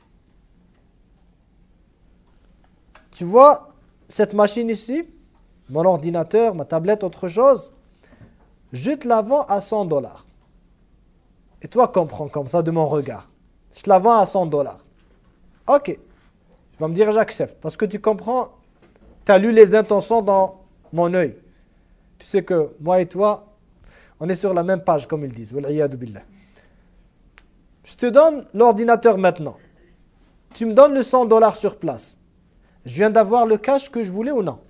Tu vois cette machine ici, mon ordinateur, ma tablette, autre chose, je te la vends à cent dollars. Et toi, comprends comme ça de mon regard. Je te la vends à cent dollars. Ok. Tu vas me dire, j'accepte. Parce que tu comprends, tu as lu les intentions dans mon œil. Tu sais que moi et toi, on est sur la même page, comme ils disent. Wal'iyadu billah. Je te donne l'ordinateur maintenant. Tu me donnes le cent dollars sur place. Je viens d'avoir le cash que je voulais ou non?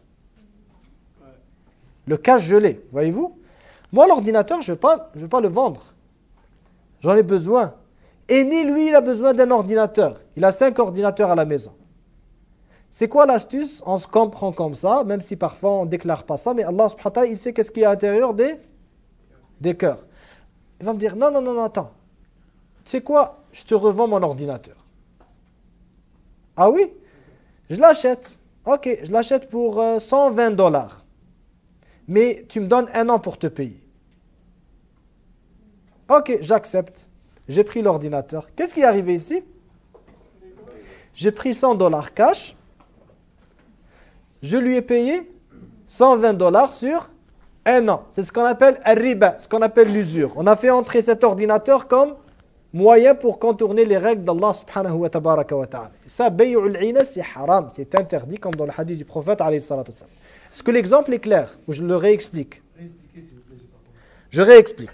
Le cash, je l'ai. Voyez-vous? Moi, l'ordinateur, je ne veux pas, je veux pas le vendre. J'en ai besoin. Et ni lui, il a besoin d'un ordinateur. Il a cinq ordinateurs à la maison. C'est quoi l'astuce? On se comprend comme ça, même si parfois on ne déclare pas ça, mais Allah subhanahu wa ta'ala, il sait qu'est-ce qu'il y a à l'intérieur des, des cœurs. Il va me dire, non, non, non, non, attends. Tu sais quoi? Je te revends mon ordinateur. Ah oui? Je l'achète. Ok, je l'achète pour euh, cent vingt dollars. Mais tu me donnes un an pour te payer. Ok, j'accepte. J'ai pris l'ordinateur. Qu'est-ce qui est arrivé ici? J'ai pris cent dollars cash. Je lui ai payé cent vingt dollars sur un an. C'est ce qu'on appelle al-riba, ce qu'on appelle l'usure. On a fait entrer cet ordinateur comme moyen pour contourner les règles d'Allah subhanahu wa tabaraka wa ta'ala. Ça, bay'u al-'ina, c'est haram, c'est interdit comme dans le hadith du prophète alayhi salatu wassalam. Est-ce que l'exemple est clair ou je le réexplique? Je réexplique.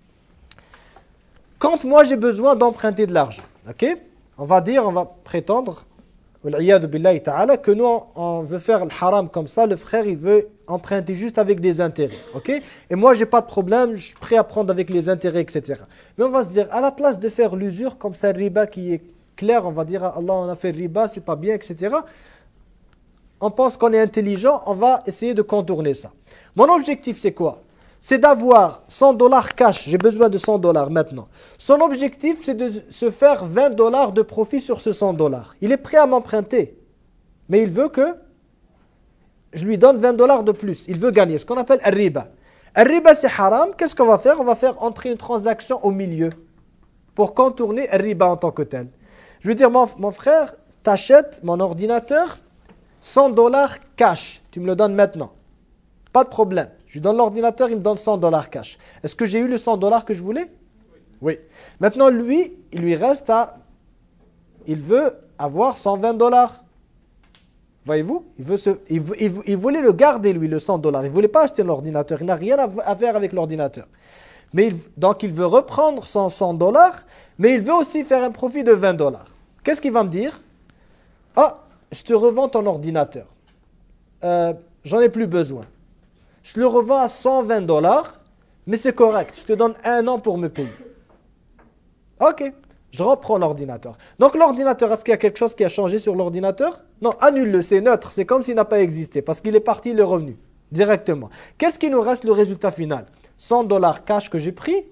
Quand moi j'ai besoin d'emprunter de l'argent, ok? On va dire, on va prétendre, que nous on, on veut faire le haram comme ça, le frère il veut emprunter juste avec des intérêts, ok? Et moi j'ai pas de problème, je suis prêt à prendre avec les intérêts, et cetera. Mais on va se dire, à la place de faire l'usure comme ça, riba qui est clair, on va dire, Allah on a fait riba, c'est pas bien, et cetera. On pense qu'on est intelligent, on va essayer de contourner ça. Mon objectif c'est quoi? C'est d'avoir cent dollars cash, j'ai besoin de cent dollars maintenant. Son objectif, c'est de se faire vingt dollars de profit sur ce cent dollars. Il est prêt à m'emprunter, mais il veut que je lui donne vingt dollars de plus. Il veut gagner, ce qu'on appelle un riba. Un riba, c'est haram. Qu'est-ce qu'on va faire? On va faire entrer une transaction au milieu pour contourner un riba en tant que tel. Je veux dire, mon, mon frère, t'achètes mon ordinateur, cent dollars cash. Tu me le donnes maintenant. Pas de problème. Je lui donne l'ordinateur, il me donne cent dollars cash. Est-ce que j'ai eu le cent dollars que je voulais? Oui. Oui. Maintenant, lui, il lui reste à... Il veut avoir cent vingt dollars. Voyez-vous? Il, veut se... il, veut... il, veut... il voulait le garder, lui, le cent dollars. Il ne voulait pas acheter l'ordinateur. Il n'a rien à faire avec l'ordinateur. Mais il... Donc, il veut reprendre son cent dollars, mais il veut aussi faire un profit de vingt dollars. Qu'est-ce qu'il va me dire? Ah, je te revends ton ordinateur. Euh, j'en ai plus besoin. Je le revends à cent vingt dollars, mais c'est correct. Je te donne un an pour me payer. Ok, je reprends l'ordinateur. Donc l'ordinateur, est-ce qu'il y a quelque chose qui a changé sur l'ordinateur? Non, annule-le, c'est neutre. C'est comme s'il n'a pas existé, parce qu'il est parti, il est revenu directement. Qu'est-ce qui nous reste le résultat final? cent dollars cash que j'ai pris,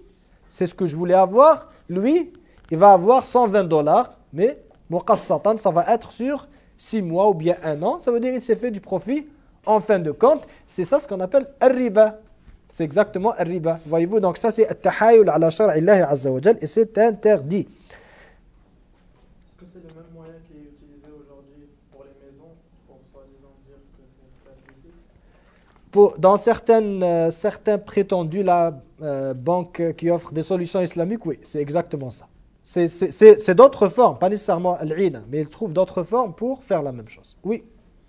c'est ce que je voulais avoir, lui, il va avoir cent vingt dollars, mais muqassatan, ça va être sur six mois ou bien un an. Ça veut dire qu'il s'est fait du profit en fin de compte. C'est ça ce qu'on appelle al-riba. C'est exactement al-riba. Voyez-vous, donc ça c'est at-tahayul ala shar'illahi azza wa jal et c'est interdit. Est-ce que c'est le même moyen qui est utilisé aujourd'hui pour les maisons, pour soi-disant dire que c'est illicite? Pour, dans certaines, euh, certains prétendus la euh, banque qui offre des solutions islamiques, oui, c'est exactement ça. C'est, c'est, c'est, c'est d'autres formes, pas nécessairement al-'ina, mais ils trouvent d'autres formes pour faire la même chose. Oui.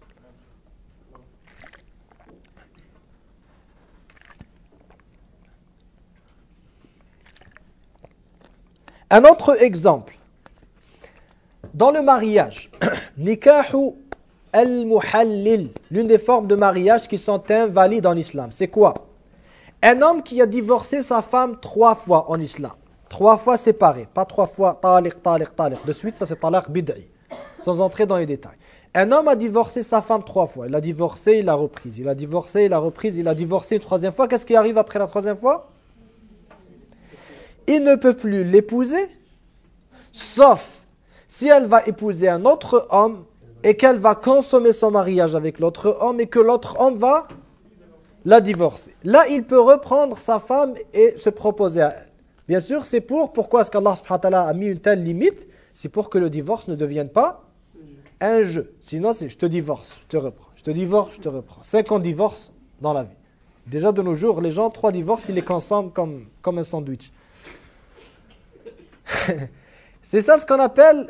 Un autre exemple. Dans le mariage, nikahu al-muhallil, l'une des formes de mariage qui sont invalides en islam, c'est quoi? Un homme qui a divorcé sa femme trois fois en islam. Trois fois séparés, pas trois fois taliq, taliq, taliq. De suite, ça c'est talaq bid'i, sans entrer dans les détails. Un homme a divorcé sa femme trois fois. Il a divorcé, il a reprise. Il a divorcé, il a reprise. Il a divorcé une troisième fois. Qu'est-ce qui arrive après la troisième fois? Il ne peut plus l'épouser, sauf si elle va épouser un autre homme et qu'elle va consommer son mariage avec l'autre homme et que l'autre homme va la divorcer. Là, il peut reprendre sa femme et se proposer à elle. Bien sûr, c'est pour, pourquoi est-ce qu'Allah subhanahu wa ta'ala a mis une telle limite? C'est pour que le divorce ne devienne pas un jeu. Sinon, c'est je te divorce, je te reprends. Je te divorce, je te reprends. cinquante divorces dans la vie. Déjà de nos jours, les gens, trois divorces, ils les consomment comme, comme un sandwich. C'est ça ce qu'on appelle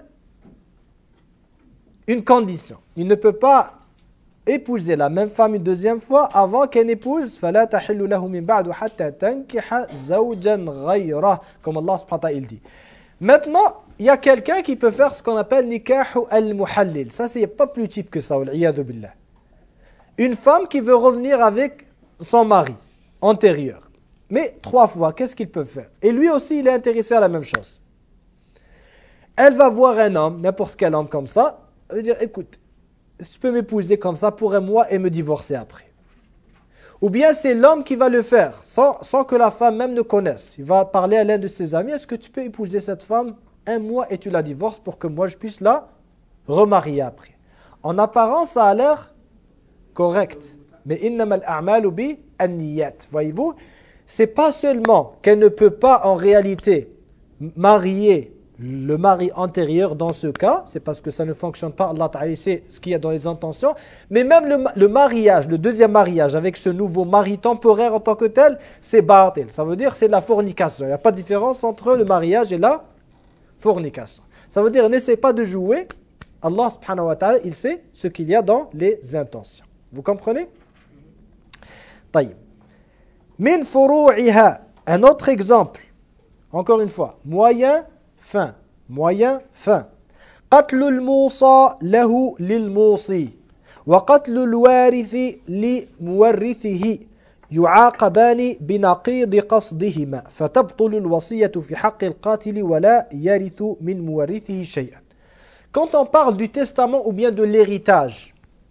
une condition. Il ne peut pas épouser la même femme une deuxième fois avant qu'elle épouse فَلَا تَحِلُّ لَهُ مِنْ بَعْدُ حَتَّى تَنْكِحَ زَوْجًا غَيْرَهُ, comme Allah subhanahu wa ta'ala il dit. Maintenant, il y a quelqu'un qui peut faire ce qu'on appelle nikahu al-muhallil. Ça, c'est pas plus type que ça, wal-'iyadhu billah. Une femme qui veut revenir avec son mari antérieur. Mais trois fois, qu'est-ce qu'il peut faire? Et lui aussi, il est intéressé à la même chose. Elle va voir un homme, n'importe quel homme comme ça, elle va dire, écoute, si tu peux m'épouser comme ça pour un mois et me divorcer après. Ou bien c'est l'homme qui va le faire, sans, sans que la femme même ne connaisse. Il va parler à l'un de ses amis, est-ce que tu peux épouser cette femme un mois et tu la divorces pour que moi je puisse la remarier après. En apparence, ça a l'air correct. Mais innamal a'malu bi an-niyat. Voyez-vous, c'est pas seulement qu'elle ne peut pas en réalité marier le mari antérieur dans ce cas, c'est parce que ça ne fonctionne pas, Allah Ta'ala sait ce qu'il y a dans les intentions, mais même le, le mariage, le deuxième mariage avec ce nouveau mari temporaire en tant que tel, c'est batil, ça veut dire c'est de la fornication. Il n'y a pas de différence entre le mariage et la fornication. Ça veut dire n'essaie pas de jouer, Allah Subhanahu wa Ta'ala, il sait ce qu'il y a dans les intentions. Vous comprenez? Taïb. Min furu'iha, un autre exemple, encore une fois, moyen, fin, moyen, fin. قتل الموصى له للموصي وقتل الوارث لمورثه يعاقبان بنقيض قصدهما فتبطل الوصية في حق القاتل ولا يرث من مورثه شيئا. Quand on parle du testament ou bien de l'héritage,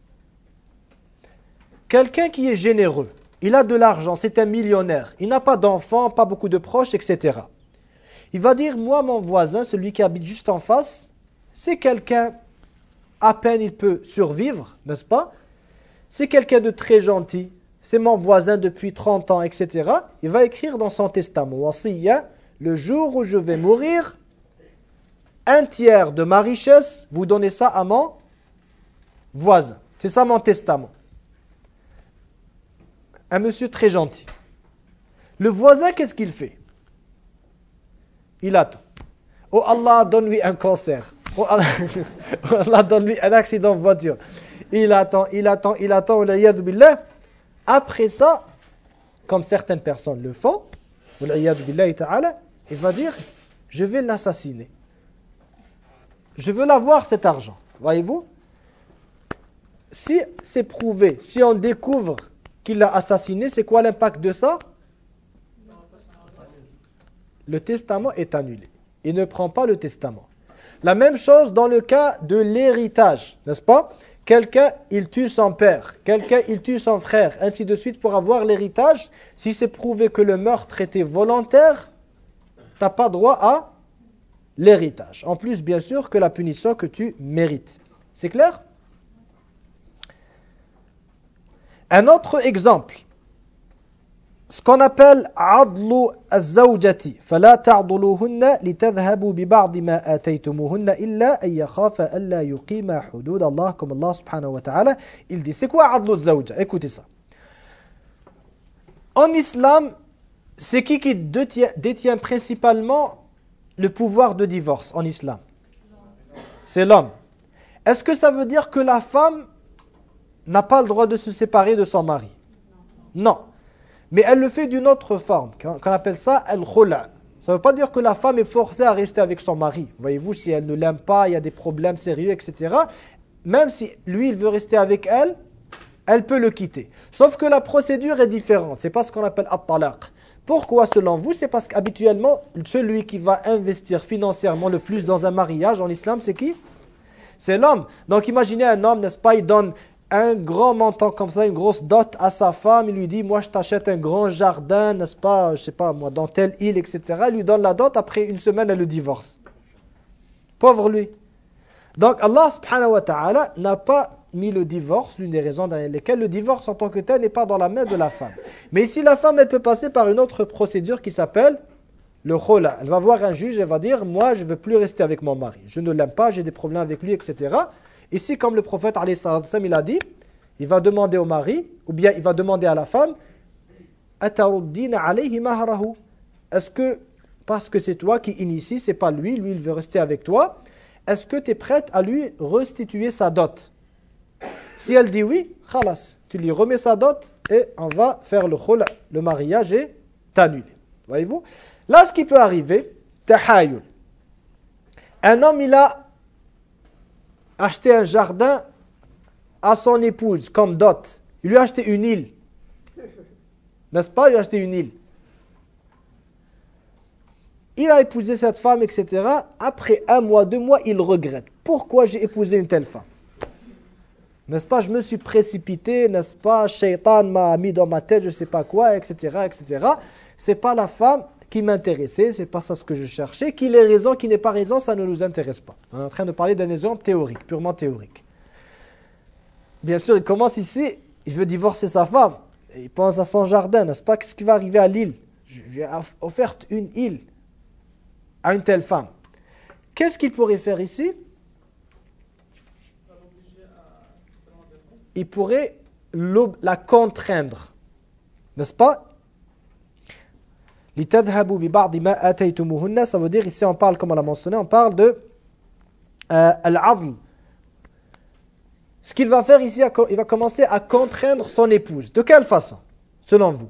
quelqu'un qui est généreux, il a de l'argent, c'est un millionnaire, il n'a pas d'enfants, pas beaucoup de proches, et cetera. Il va dire, moi, mon voisin, celui qui habite juste en face, c'est quelqu'un, à peine il peut survivre, n'est-ce pas? C'est quelqu'un de très gentil, c'est mon voisin depuis trente ans, et cetera. Il va écrire dans son testament, Wasiya, le jour où je vais mourir, un tiers de ma richesse, vous donnez ça à mon voisin. C'est ça mon testament. Un monsieur très gentil. Le voisin, qu'est-ce qu'il fait? Il attend. Oh Allah, donne-lui un cancer. Oh Allah, oh Allah donne-lui un accident de voiture. Il attend, il attend, il attend. Après ça, comme certaines personnes le font, il va dire, je vais l'assassiner. Je veux l'avoir cet argent. Voyez-vous? Si c'est prouvé, si on découvre qu'il l'a assassiné, c'est quoi l'impact de ça? Le testament est annulé. Il ne prend pas le testament. La même chose dans le cas de l'héritage, n'est-ce pas? Quelqu'un, il tue son père. Quelqu'un, il tue son frère. Ainsi de suite pour avoir l'héritage. Si c'est prouvé que le meurtre était volontaire, tu n'as pas droit à l'héritage. En plus, bien sûr, que la punition que tu mérites. C'est clair? Un autre exemple. Ce qu'on appelle عضل الزوجة فلا تعضلوهن لتذهبوا ببعض ما آتيتموهن إلا أن يخافا ألا يقيما حدود الله comme Allah subhanahu wa ta'ala il dit c'est quoi عضل الزوجة? Écoutez ça. En islam, c'est qui qui détient, détient principalement le pouvoir de divorce en islam? C'est l'homme. Est-ce que ça veut dire que la femme n'a pas le droit de se séparer de son mari? Non. Mais elle le fait d'une autre forme, qu'on appelle ça al-khula. Ça ne veut pas dire que la femme est forcée à rester avec son mari. Voyez-vous, si elle ne l'aime pas, il y a des problèmes sérieux, et cetera. Même si lui, il veut rester avec elle, elle peut le quitter. Sauf que la procédure est différente. C'est pas ce qu'on appelle at-talaq. Pourquoi selon vous? C'est parce qu'habituellement, celui qui va investir financièrement le plus dans un mariage en islam, c'est qui? C'est l'homme. Donc imaginez un homme, n'est-ce pas, il donne un grand montant comme ça, une grosse dot à sa femme, il lui dit, moi je t'achète un grand jardin, n'est-ce pas, je sais pas moi, dans telle île, et cetera. Il lui donne la dot, après une semaine, elle le divorce. Pauvre lui. Donc Allah subhanahu wa ta'ala n'a pas mis le divorce, l'une des raisons dans lesquelles le divorce en tant que tel n'est pas dans la main de la femme. Mais ici la femme, elle peut passer par une autre procédure qui s'appelle le khula. Elle va voir un juge, elle va dire, moi je ne veux plus rester avec mon mari, je ne l'aime pas, j'ai des problèmes avec lui, et cetera. Ici, comme le prophète alayhi salatu wassalam, il a dit, il va demander au mari, ou bien il va demander à la femme, ataruddina alayhi mahrahu. Est-ce que, parce que c'est toi qui initie, c'est pas lui, lui il veut rester avec toi, est-ce que tu es prête à lui restituer sa dot? Si elle dit oui, khalas, tu lui remets sa dot et on va faire le khula, le mariage est annulé. Voyez-vous? Là, ce qui peut arriver, tahayul. Un homme, il a acheté un jardin à son épouse comme dot. Il lui a acheté une île. N'est-ce pas? Il lui a acheté une île. Il a épousé cette femme, et cetera. Après un mois, deux mois, il regrette. Pourquoi j'ai épousé une telle femme? N'est-ce pas? Je me suis précipité, n'est-ce pas? Shaitan m'a mis dans ma tête, je ne sais pas quoi, et cetera, et cetera. C'est pas la femme qui m'intéressait, c'est pas ça ce que je cherchais. Qu'il ait raison, qu'il n'ait pas raison, ça ne nous intéresse pas. On est en train de parler d'un exemple théorique, purement théorique. Bien sûr, il commence ici, il veut divorcer sa femme. Et il pense à son jardin, n'est-ce pas? Qu'est-ce qui va arriver à l'île? Je lui ai offert une île à une telle femme. Qu'est-ce qu'il pourrait faire ici? Il pourrait la contraindre, n'est-ce pas? Ça veut dire, ici on parle, comme on l'a mentionné, on parle de euh, al-adl. Ce qu'il va faire ici, il va commencer à contraindre son épouse. De quelle façon, selon vous?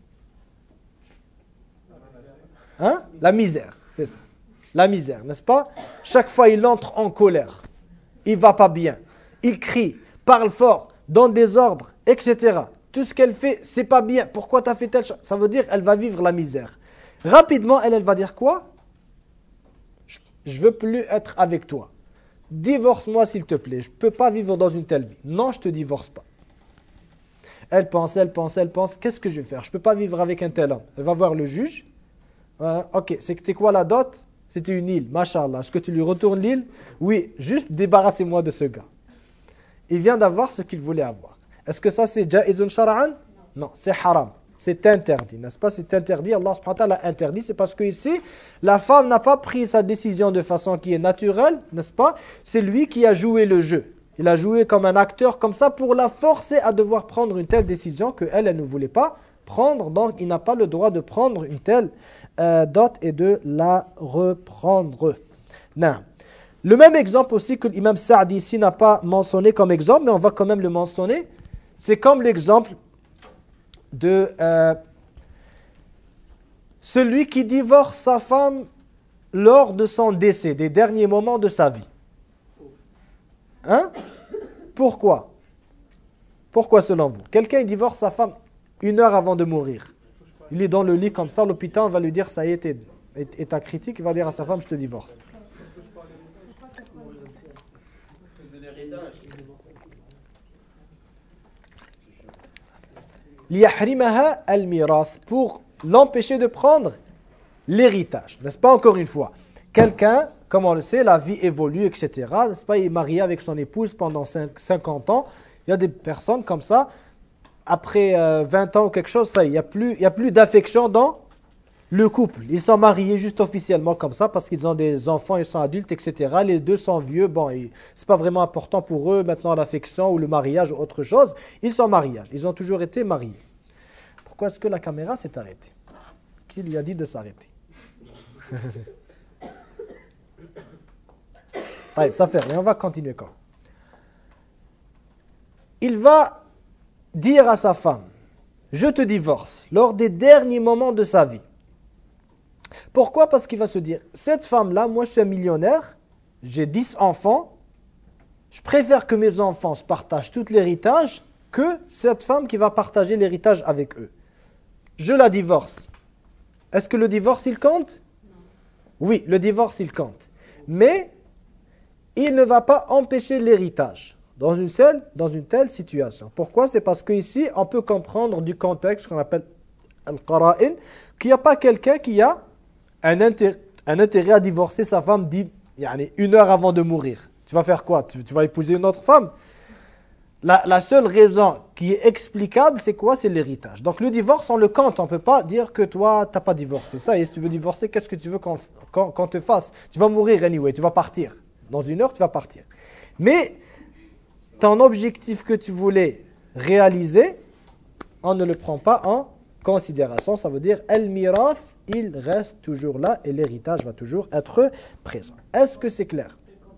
Hein? La misère, c'est ça. La misère, n'est-ce pas? Chaque fois il entre en colère, il va pas bien, il crie, parle fort, donne des ordres, et cetera. Tout ce qu'elle fait, c'est pas bien. Pourquoi tu as fait telle chose? Ça veut dire qu'elle va vivre la misère. Rapidement, elle, elle va dire quoi? Je ne veux plus être avec toi. Divorce-moi s'il te plaît. Je ne peux pas vivre dans une telle vie. Non, je ne te divorce pas. Elle pense, elle pense, elle pense. Qu'est-ce que je vais faire? Je ne peux pas vivre avec un tel homme. Elle va voir le juge. Euh, ok, c'était quoi la dot? C'était une île. Masha'Allah. Est-ce que tu lui retournes l'île? Oui, juste débarrassez-moi de ce gars. Il vient d'avoir ce qu'il voulait avoir. Est-ce que ça c'est jaizun shar'an? Non, c'est haram. C'est interdit, n'est-ce pas? C'est interdit. Allah subhanahu wa ta'ala l'a interdit. C'est parce que ici, la femme n'a pas pris sa décision de façon qui est naturelle, n'est-ce pas? C'est lui qui a joué le jeu. Il a joué comme un acteur, comme ça, pour la forcer à devoir prendre une telle décision qu'elle, elle ne voulait pas prendre. Donc, il n'a pas le droit de prendre une telle euh, dot et de la reprendre. Non. Le même exemple aussi que l'imam Sa'di ici n'a pas mentionné comme exemple, mais on va quand même le mentionner. C'est comme l'exemple de euh, celui qui divorce sa femme lors de son décès, des derniers moments de sa vie. Hein? Pourquoi? Pourquoi selon vous? Quelqu'un divorce sa femme une heure avant de mourir. Il est dans le lit comme ça, l'hôpital va lui dire ça y est, est, est à critique, il va dire à sa femme je te divorce. Liyahrimaha al-mirath, pour l'empêcher de prendre l'héritage. N'est-ce pas, encore une fois? Quelqu'un, comme on le sait, la vie évolue, et cetera. N'est-ce pas? Il est marié avec son épouse pendant cinquante ans. Il y a des personnes comme ça, après euh, vingt ans ou quelque chose, ça, il n'y a plus, il y a plus d'affection dans le couple. Ils sont mariés juste officiellement comme ça parce qu'ils ont des enfants, ils sont adultes, et cetera. Les deux sont vieux. Bon, ce n'est pas vraiment important pour eux maintenant l'affection ou le mariage ou autre chose. Ils sont mariés. Ils ont toujours été mariés. Pourquoi est-ce que la caméra s'est arrêtée? Qui lui a dit de s'arrêter? Ça fait rien, on va continuer quand même. Il va dire à sa femme, je te divorce, lors des derniers moments de sa vie. Pourquoi? Parce qu'il va se dire, cette femme-là, moi je suis un millionnaire, j'ai dix enfants, je préfère que mes enfants se partagent tout l'héritage que cette femme qui va partager l'héritage avec eux. Je la divorce. Est-ce que le divorce, il compte? Oui, le divorce, il compte. Mais il ne va pas empêcher l'héritage dans une, seule, dans une telle situation. Pourquoi? C'est parce qu'ici, on peut comprendre du contexte qu'on appelle al-qara'in, qu'il n'y a pas quelqu'un qui a un intérêt, un intérêt à divorcer sa femme dit, yani, une heure avant de mourir. Tu vas faire quoi? Tu, tu vas épouser une autre femme? La, la seule raison qui est explicable, c'est quoi? C'est l'héritage. Donc le divorce, on le compte. On ne peut pas dire que toi, tu n'as pas divorcé. Ça, et si tu veux divorcer, qu'est-ce que tu veux qu'on qu'on, qu'on te fasse? Tu vas mourir anyway, tu vas partir. Dans une heure, tu vas partir. Mais ton objectif que tu voulais réaliser, on ne le prend pas en considération. Ça veut dire, al-mirath, il reste toujours là et l'héritage va toujours être présent. Est-ce que c'est clair?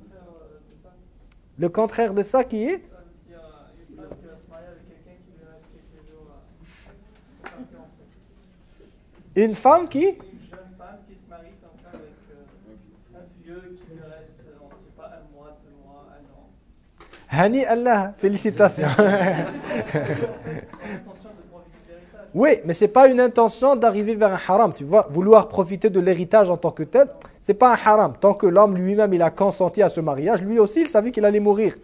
Le contraire de ça qui est? Une femme qui? Une jeune femme qui se marie comme ça avec euh, un vieux qui lui reste, on ne sait pas, un mois, deux mois, un an. Hani Allah, félicitations. Oui, mais ce n'est pas une intention d'arriver vers un haram. Tu vois, vouloir profiter de l'héritage en tant que tel, ce n'est pas un haram. Tant que l'homme lui-même, il a consenti à ce mariage, lui aussi, il savait qu'il allait mourir.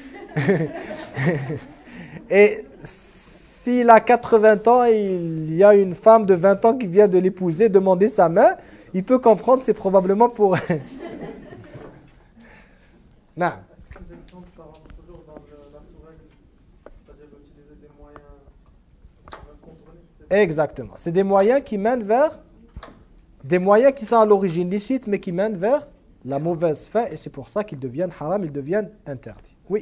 Et s'il a quatre-vingts ans et il y a une femme de vingt ans qui vient de l'épouser, demander sa main, il peut comprendre, c'est probablement pour... Non. Est-ce que ces exemples, ça rentre toujours dans le, la sourate, c'est-à-dire d'utiliser des moyens pour contrôler? Exactement. C'est des moyens qui mènent vers... Des moyens qui sont à l'origine licites, mais qui mènent vers la mauvaise fin, et c'est pour ça qu'ils deviennent haram, ils deviennent interdits. Oui.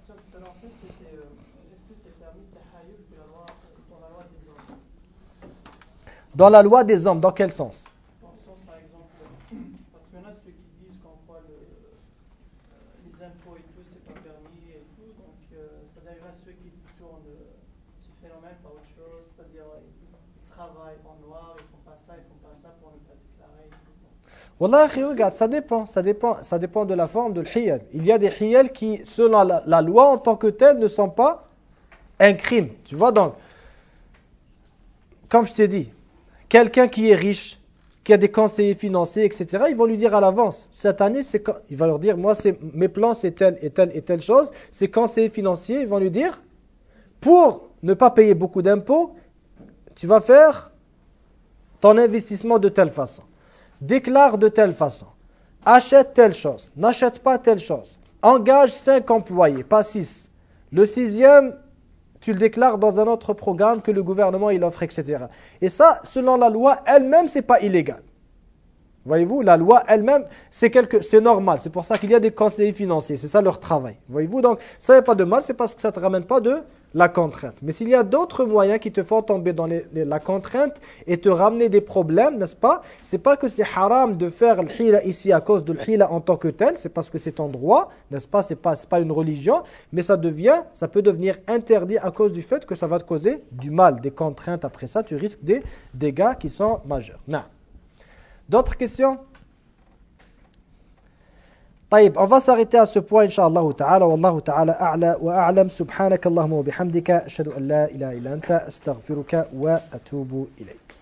Dans la loi des hommes, dans quel sens? Dans le sens, par exemple, parce qu'il y en a ceux qui disent qu'en quoi le, les impôts et tout, c'est pas permis et tout, donc euh, c'est-à-dire il y en a ceux qui tournent euh, ce phénomène par autre chose, c'est-à-dire ils travaillent en noir, ils font pas ça, ils font pas ça pour ne pas déclarer. Wallah, regarde, ça dépend, ça dépend, ça dépend de la forme de l'hiyal. Il y a des hiyal qui, selon la, la loi en tant que telle, ne sont pas un crime. Tu vois, donc, comme je t'ai dit, quelqu'un qui est riche, qui a des conseillers financiers, et cetera, ils vont lui dire à l'avance, cette année, c'est quand... il va leur dire, moi, c'est... mes plans, c'est telle et telle et telle chose. Ces conseillers financiers, ils vont lui dire, pour ne pas payer beaucoup d'impôts, tu vas faire ton investissement de telle façon. Déclare de telle façon. Achète telle chose. N'achète pas telle chose. Engage cinq employés, pas six. Le sixième, tu le déclares dans un autre programme que le gouvernement il offre, et cetera. Et ça, selon la loi elle-même, c'est pas illégal. Voyez-vous, la loi elle-même, c'est quelque, c'est normal. C'est pour ça qu'il y a des conseillers financiers. C'est ça leur travail. Voyez-vous, donc ça n'est pas de mal, c'est parce que ça ne te ramène pas de la contrainte. Mais s'il y a d'autres moyens qui te font tomber dans les, les, la contrainte et te ramener des problèmes, n'est-ce pas? C'est pas que c'est haram de faire l'hila ici à cause de l'hila en tant que tel, c'est parce que c'est ton droit, n'est-ce pas? C'est pas, c'est pas une religion, mais ça devient, ça peut devenir interdit à cause du fait que ça va te causer du mal, des contraintes. Après ça, tu risques des dégâts qui sont majeurs. Non. D'autres questions? طيب, on va s'arrêter à ce point inshallah ta'ala. Wallahu ta'ala a'la wa a'lam. Subhanaka Allahumma wa bihamdika ashhadu an la ilaha illa anta astaghfiruka wa atubu ilayk.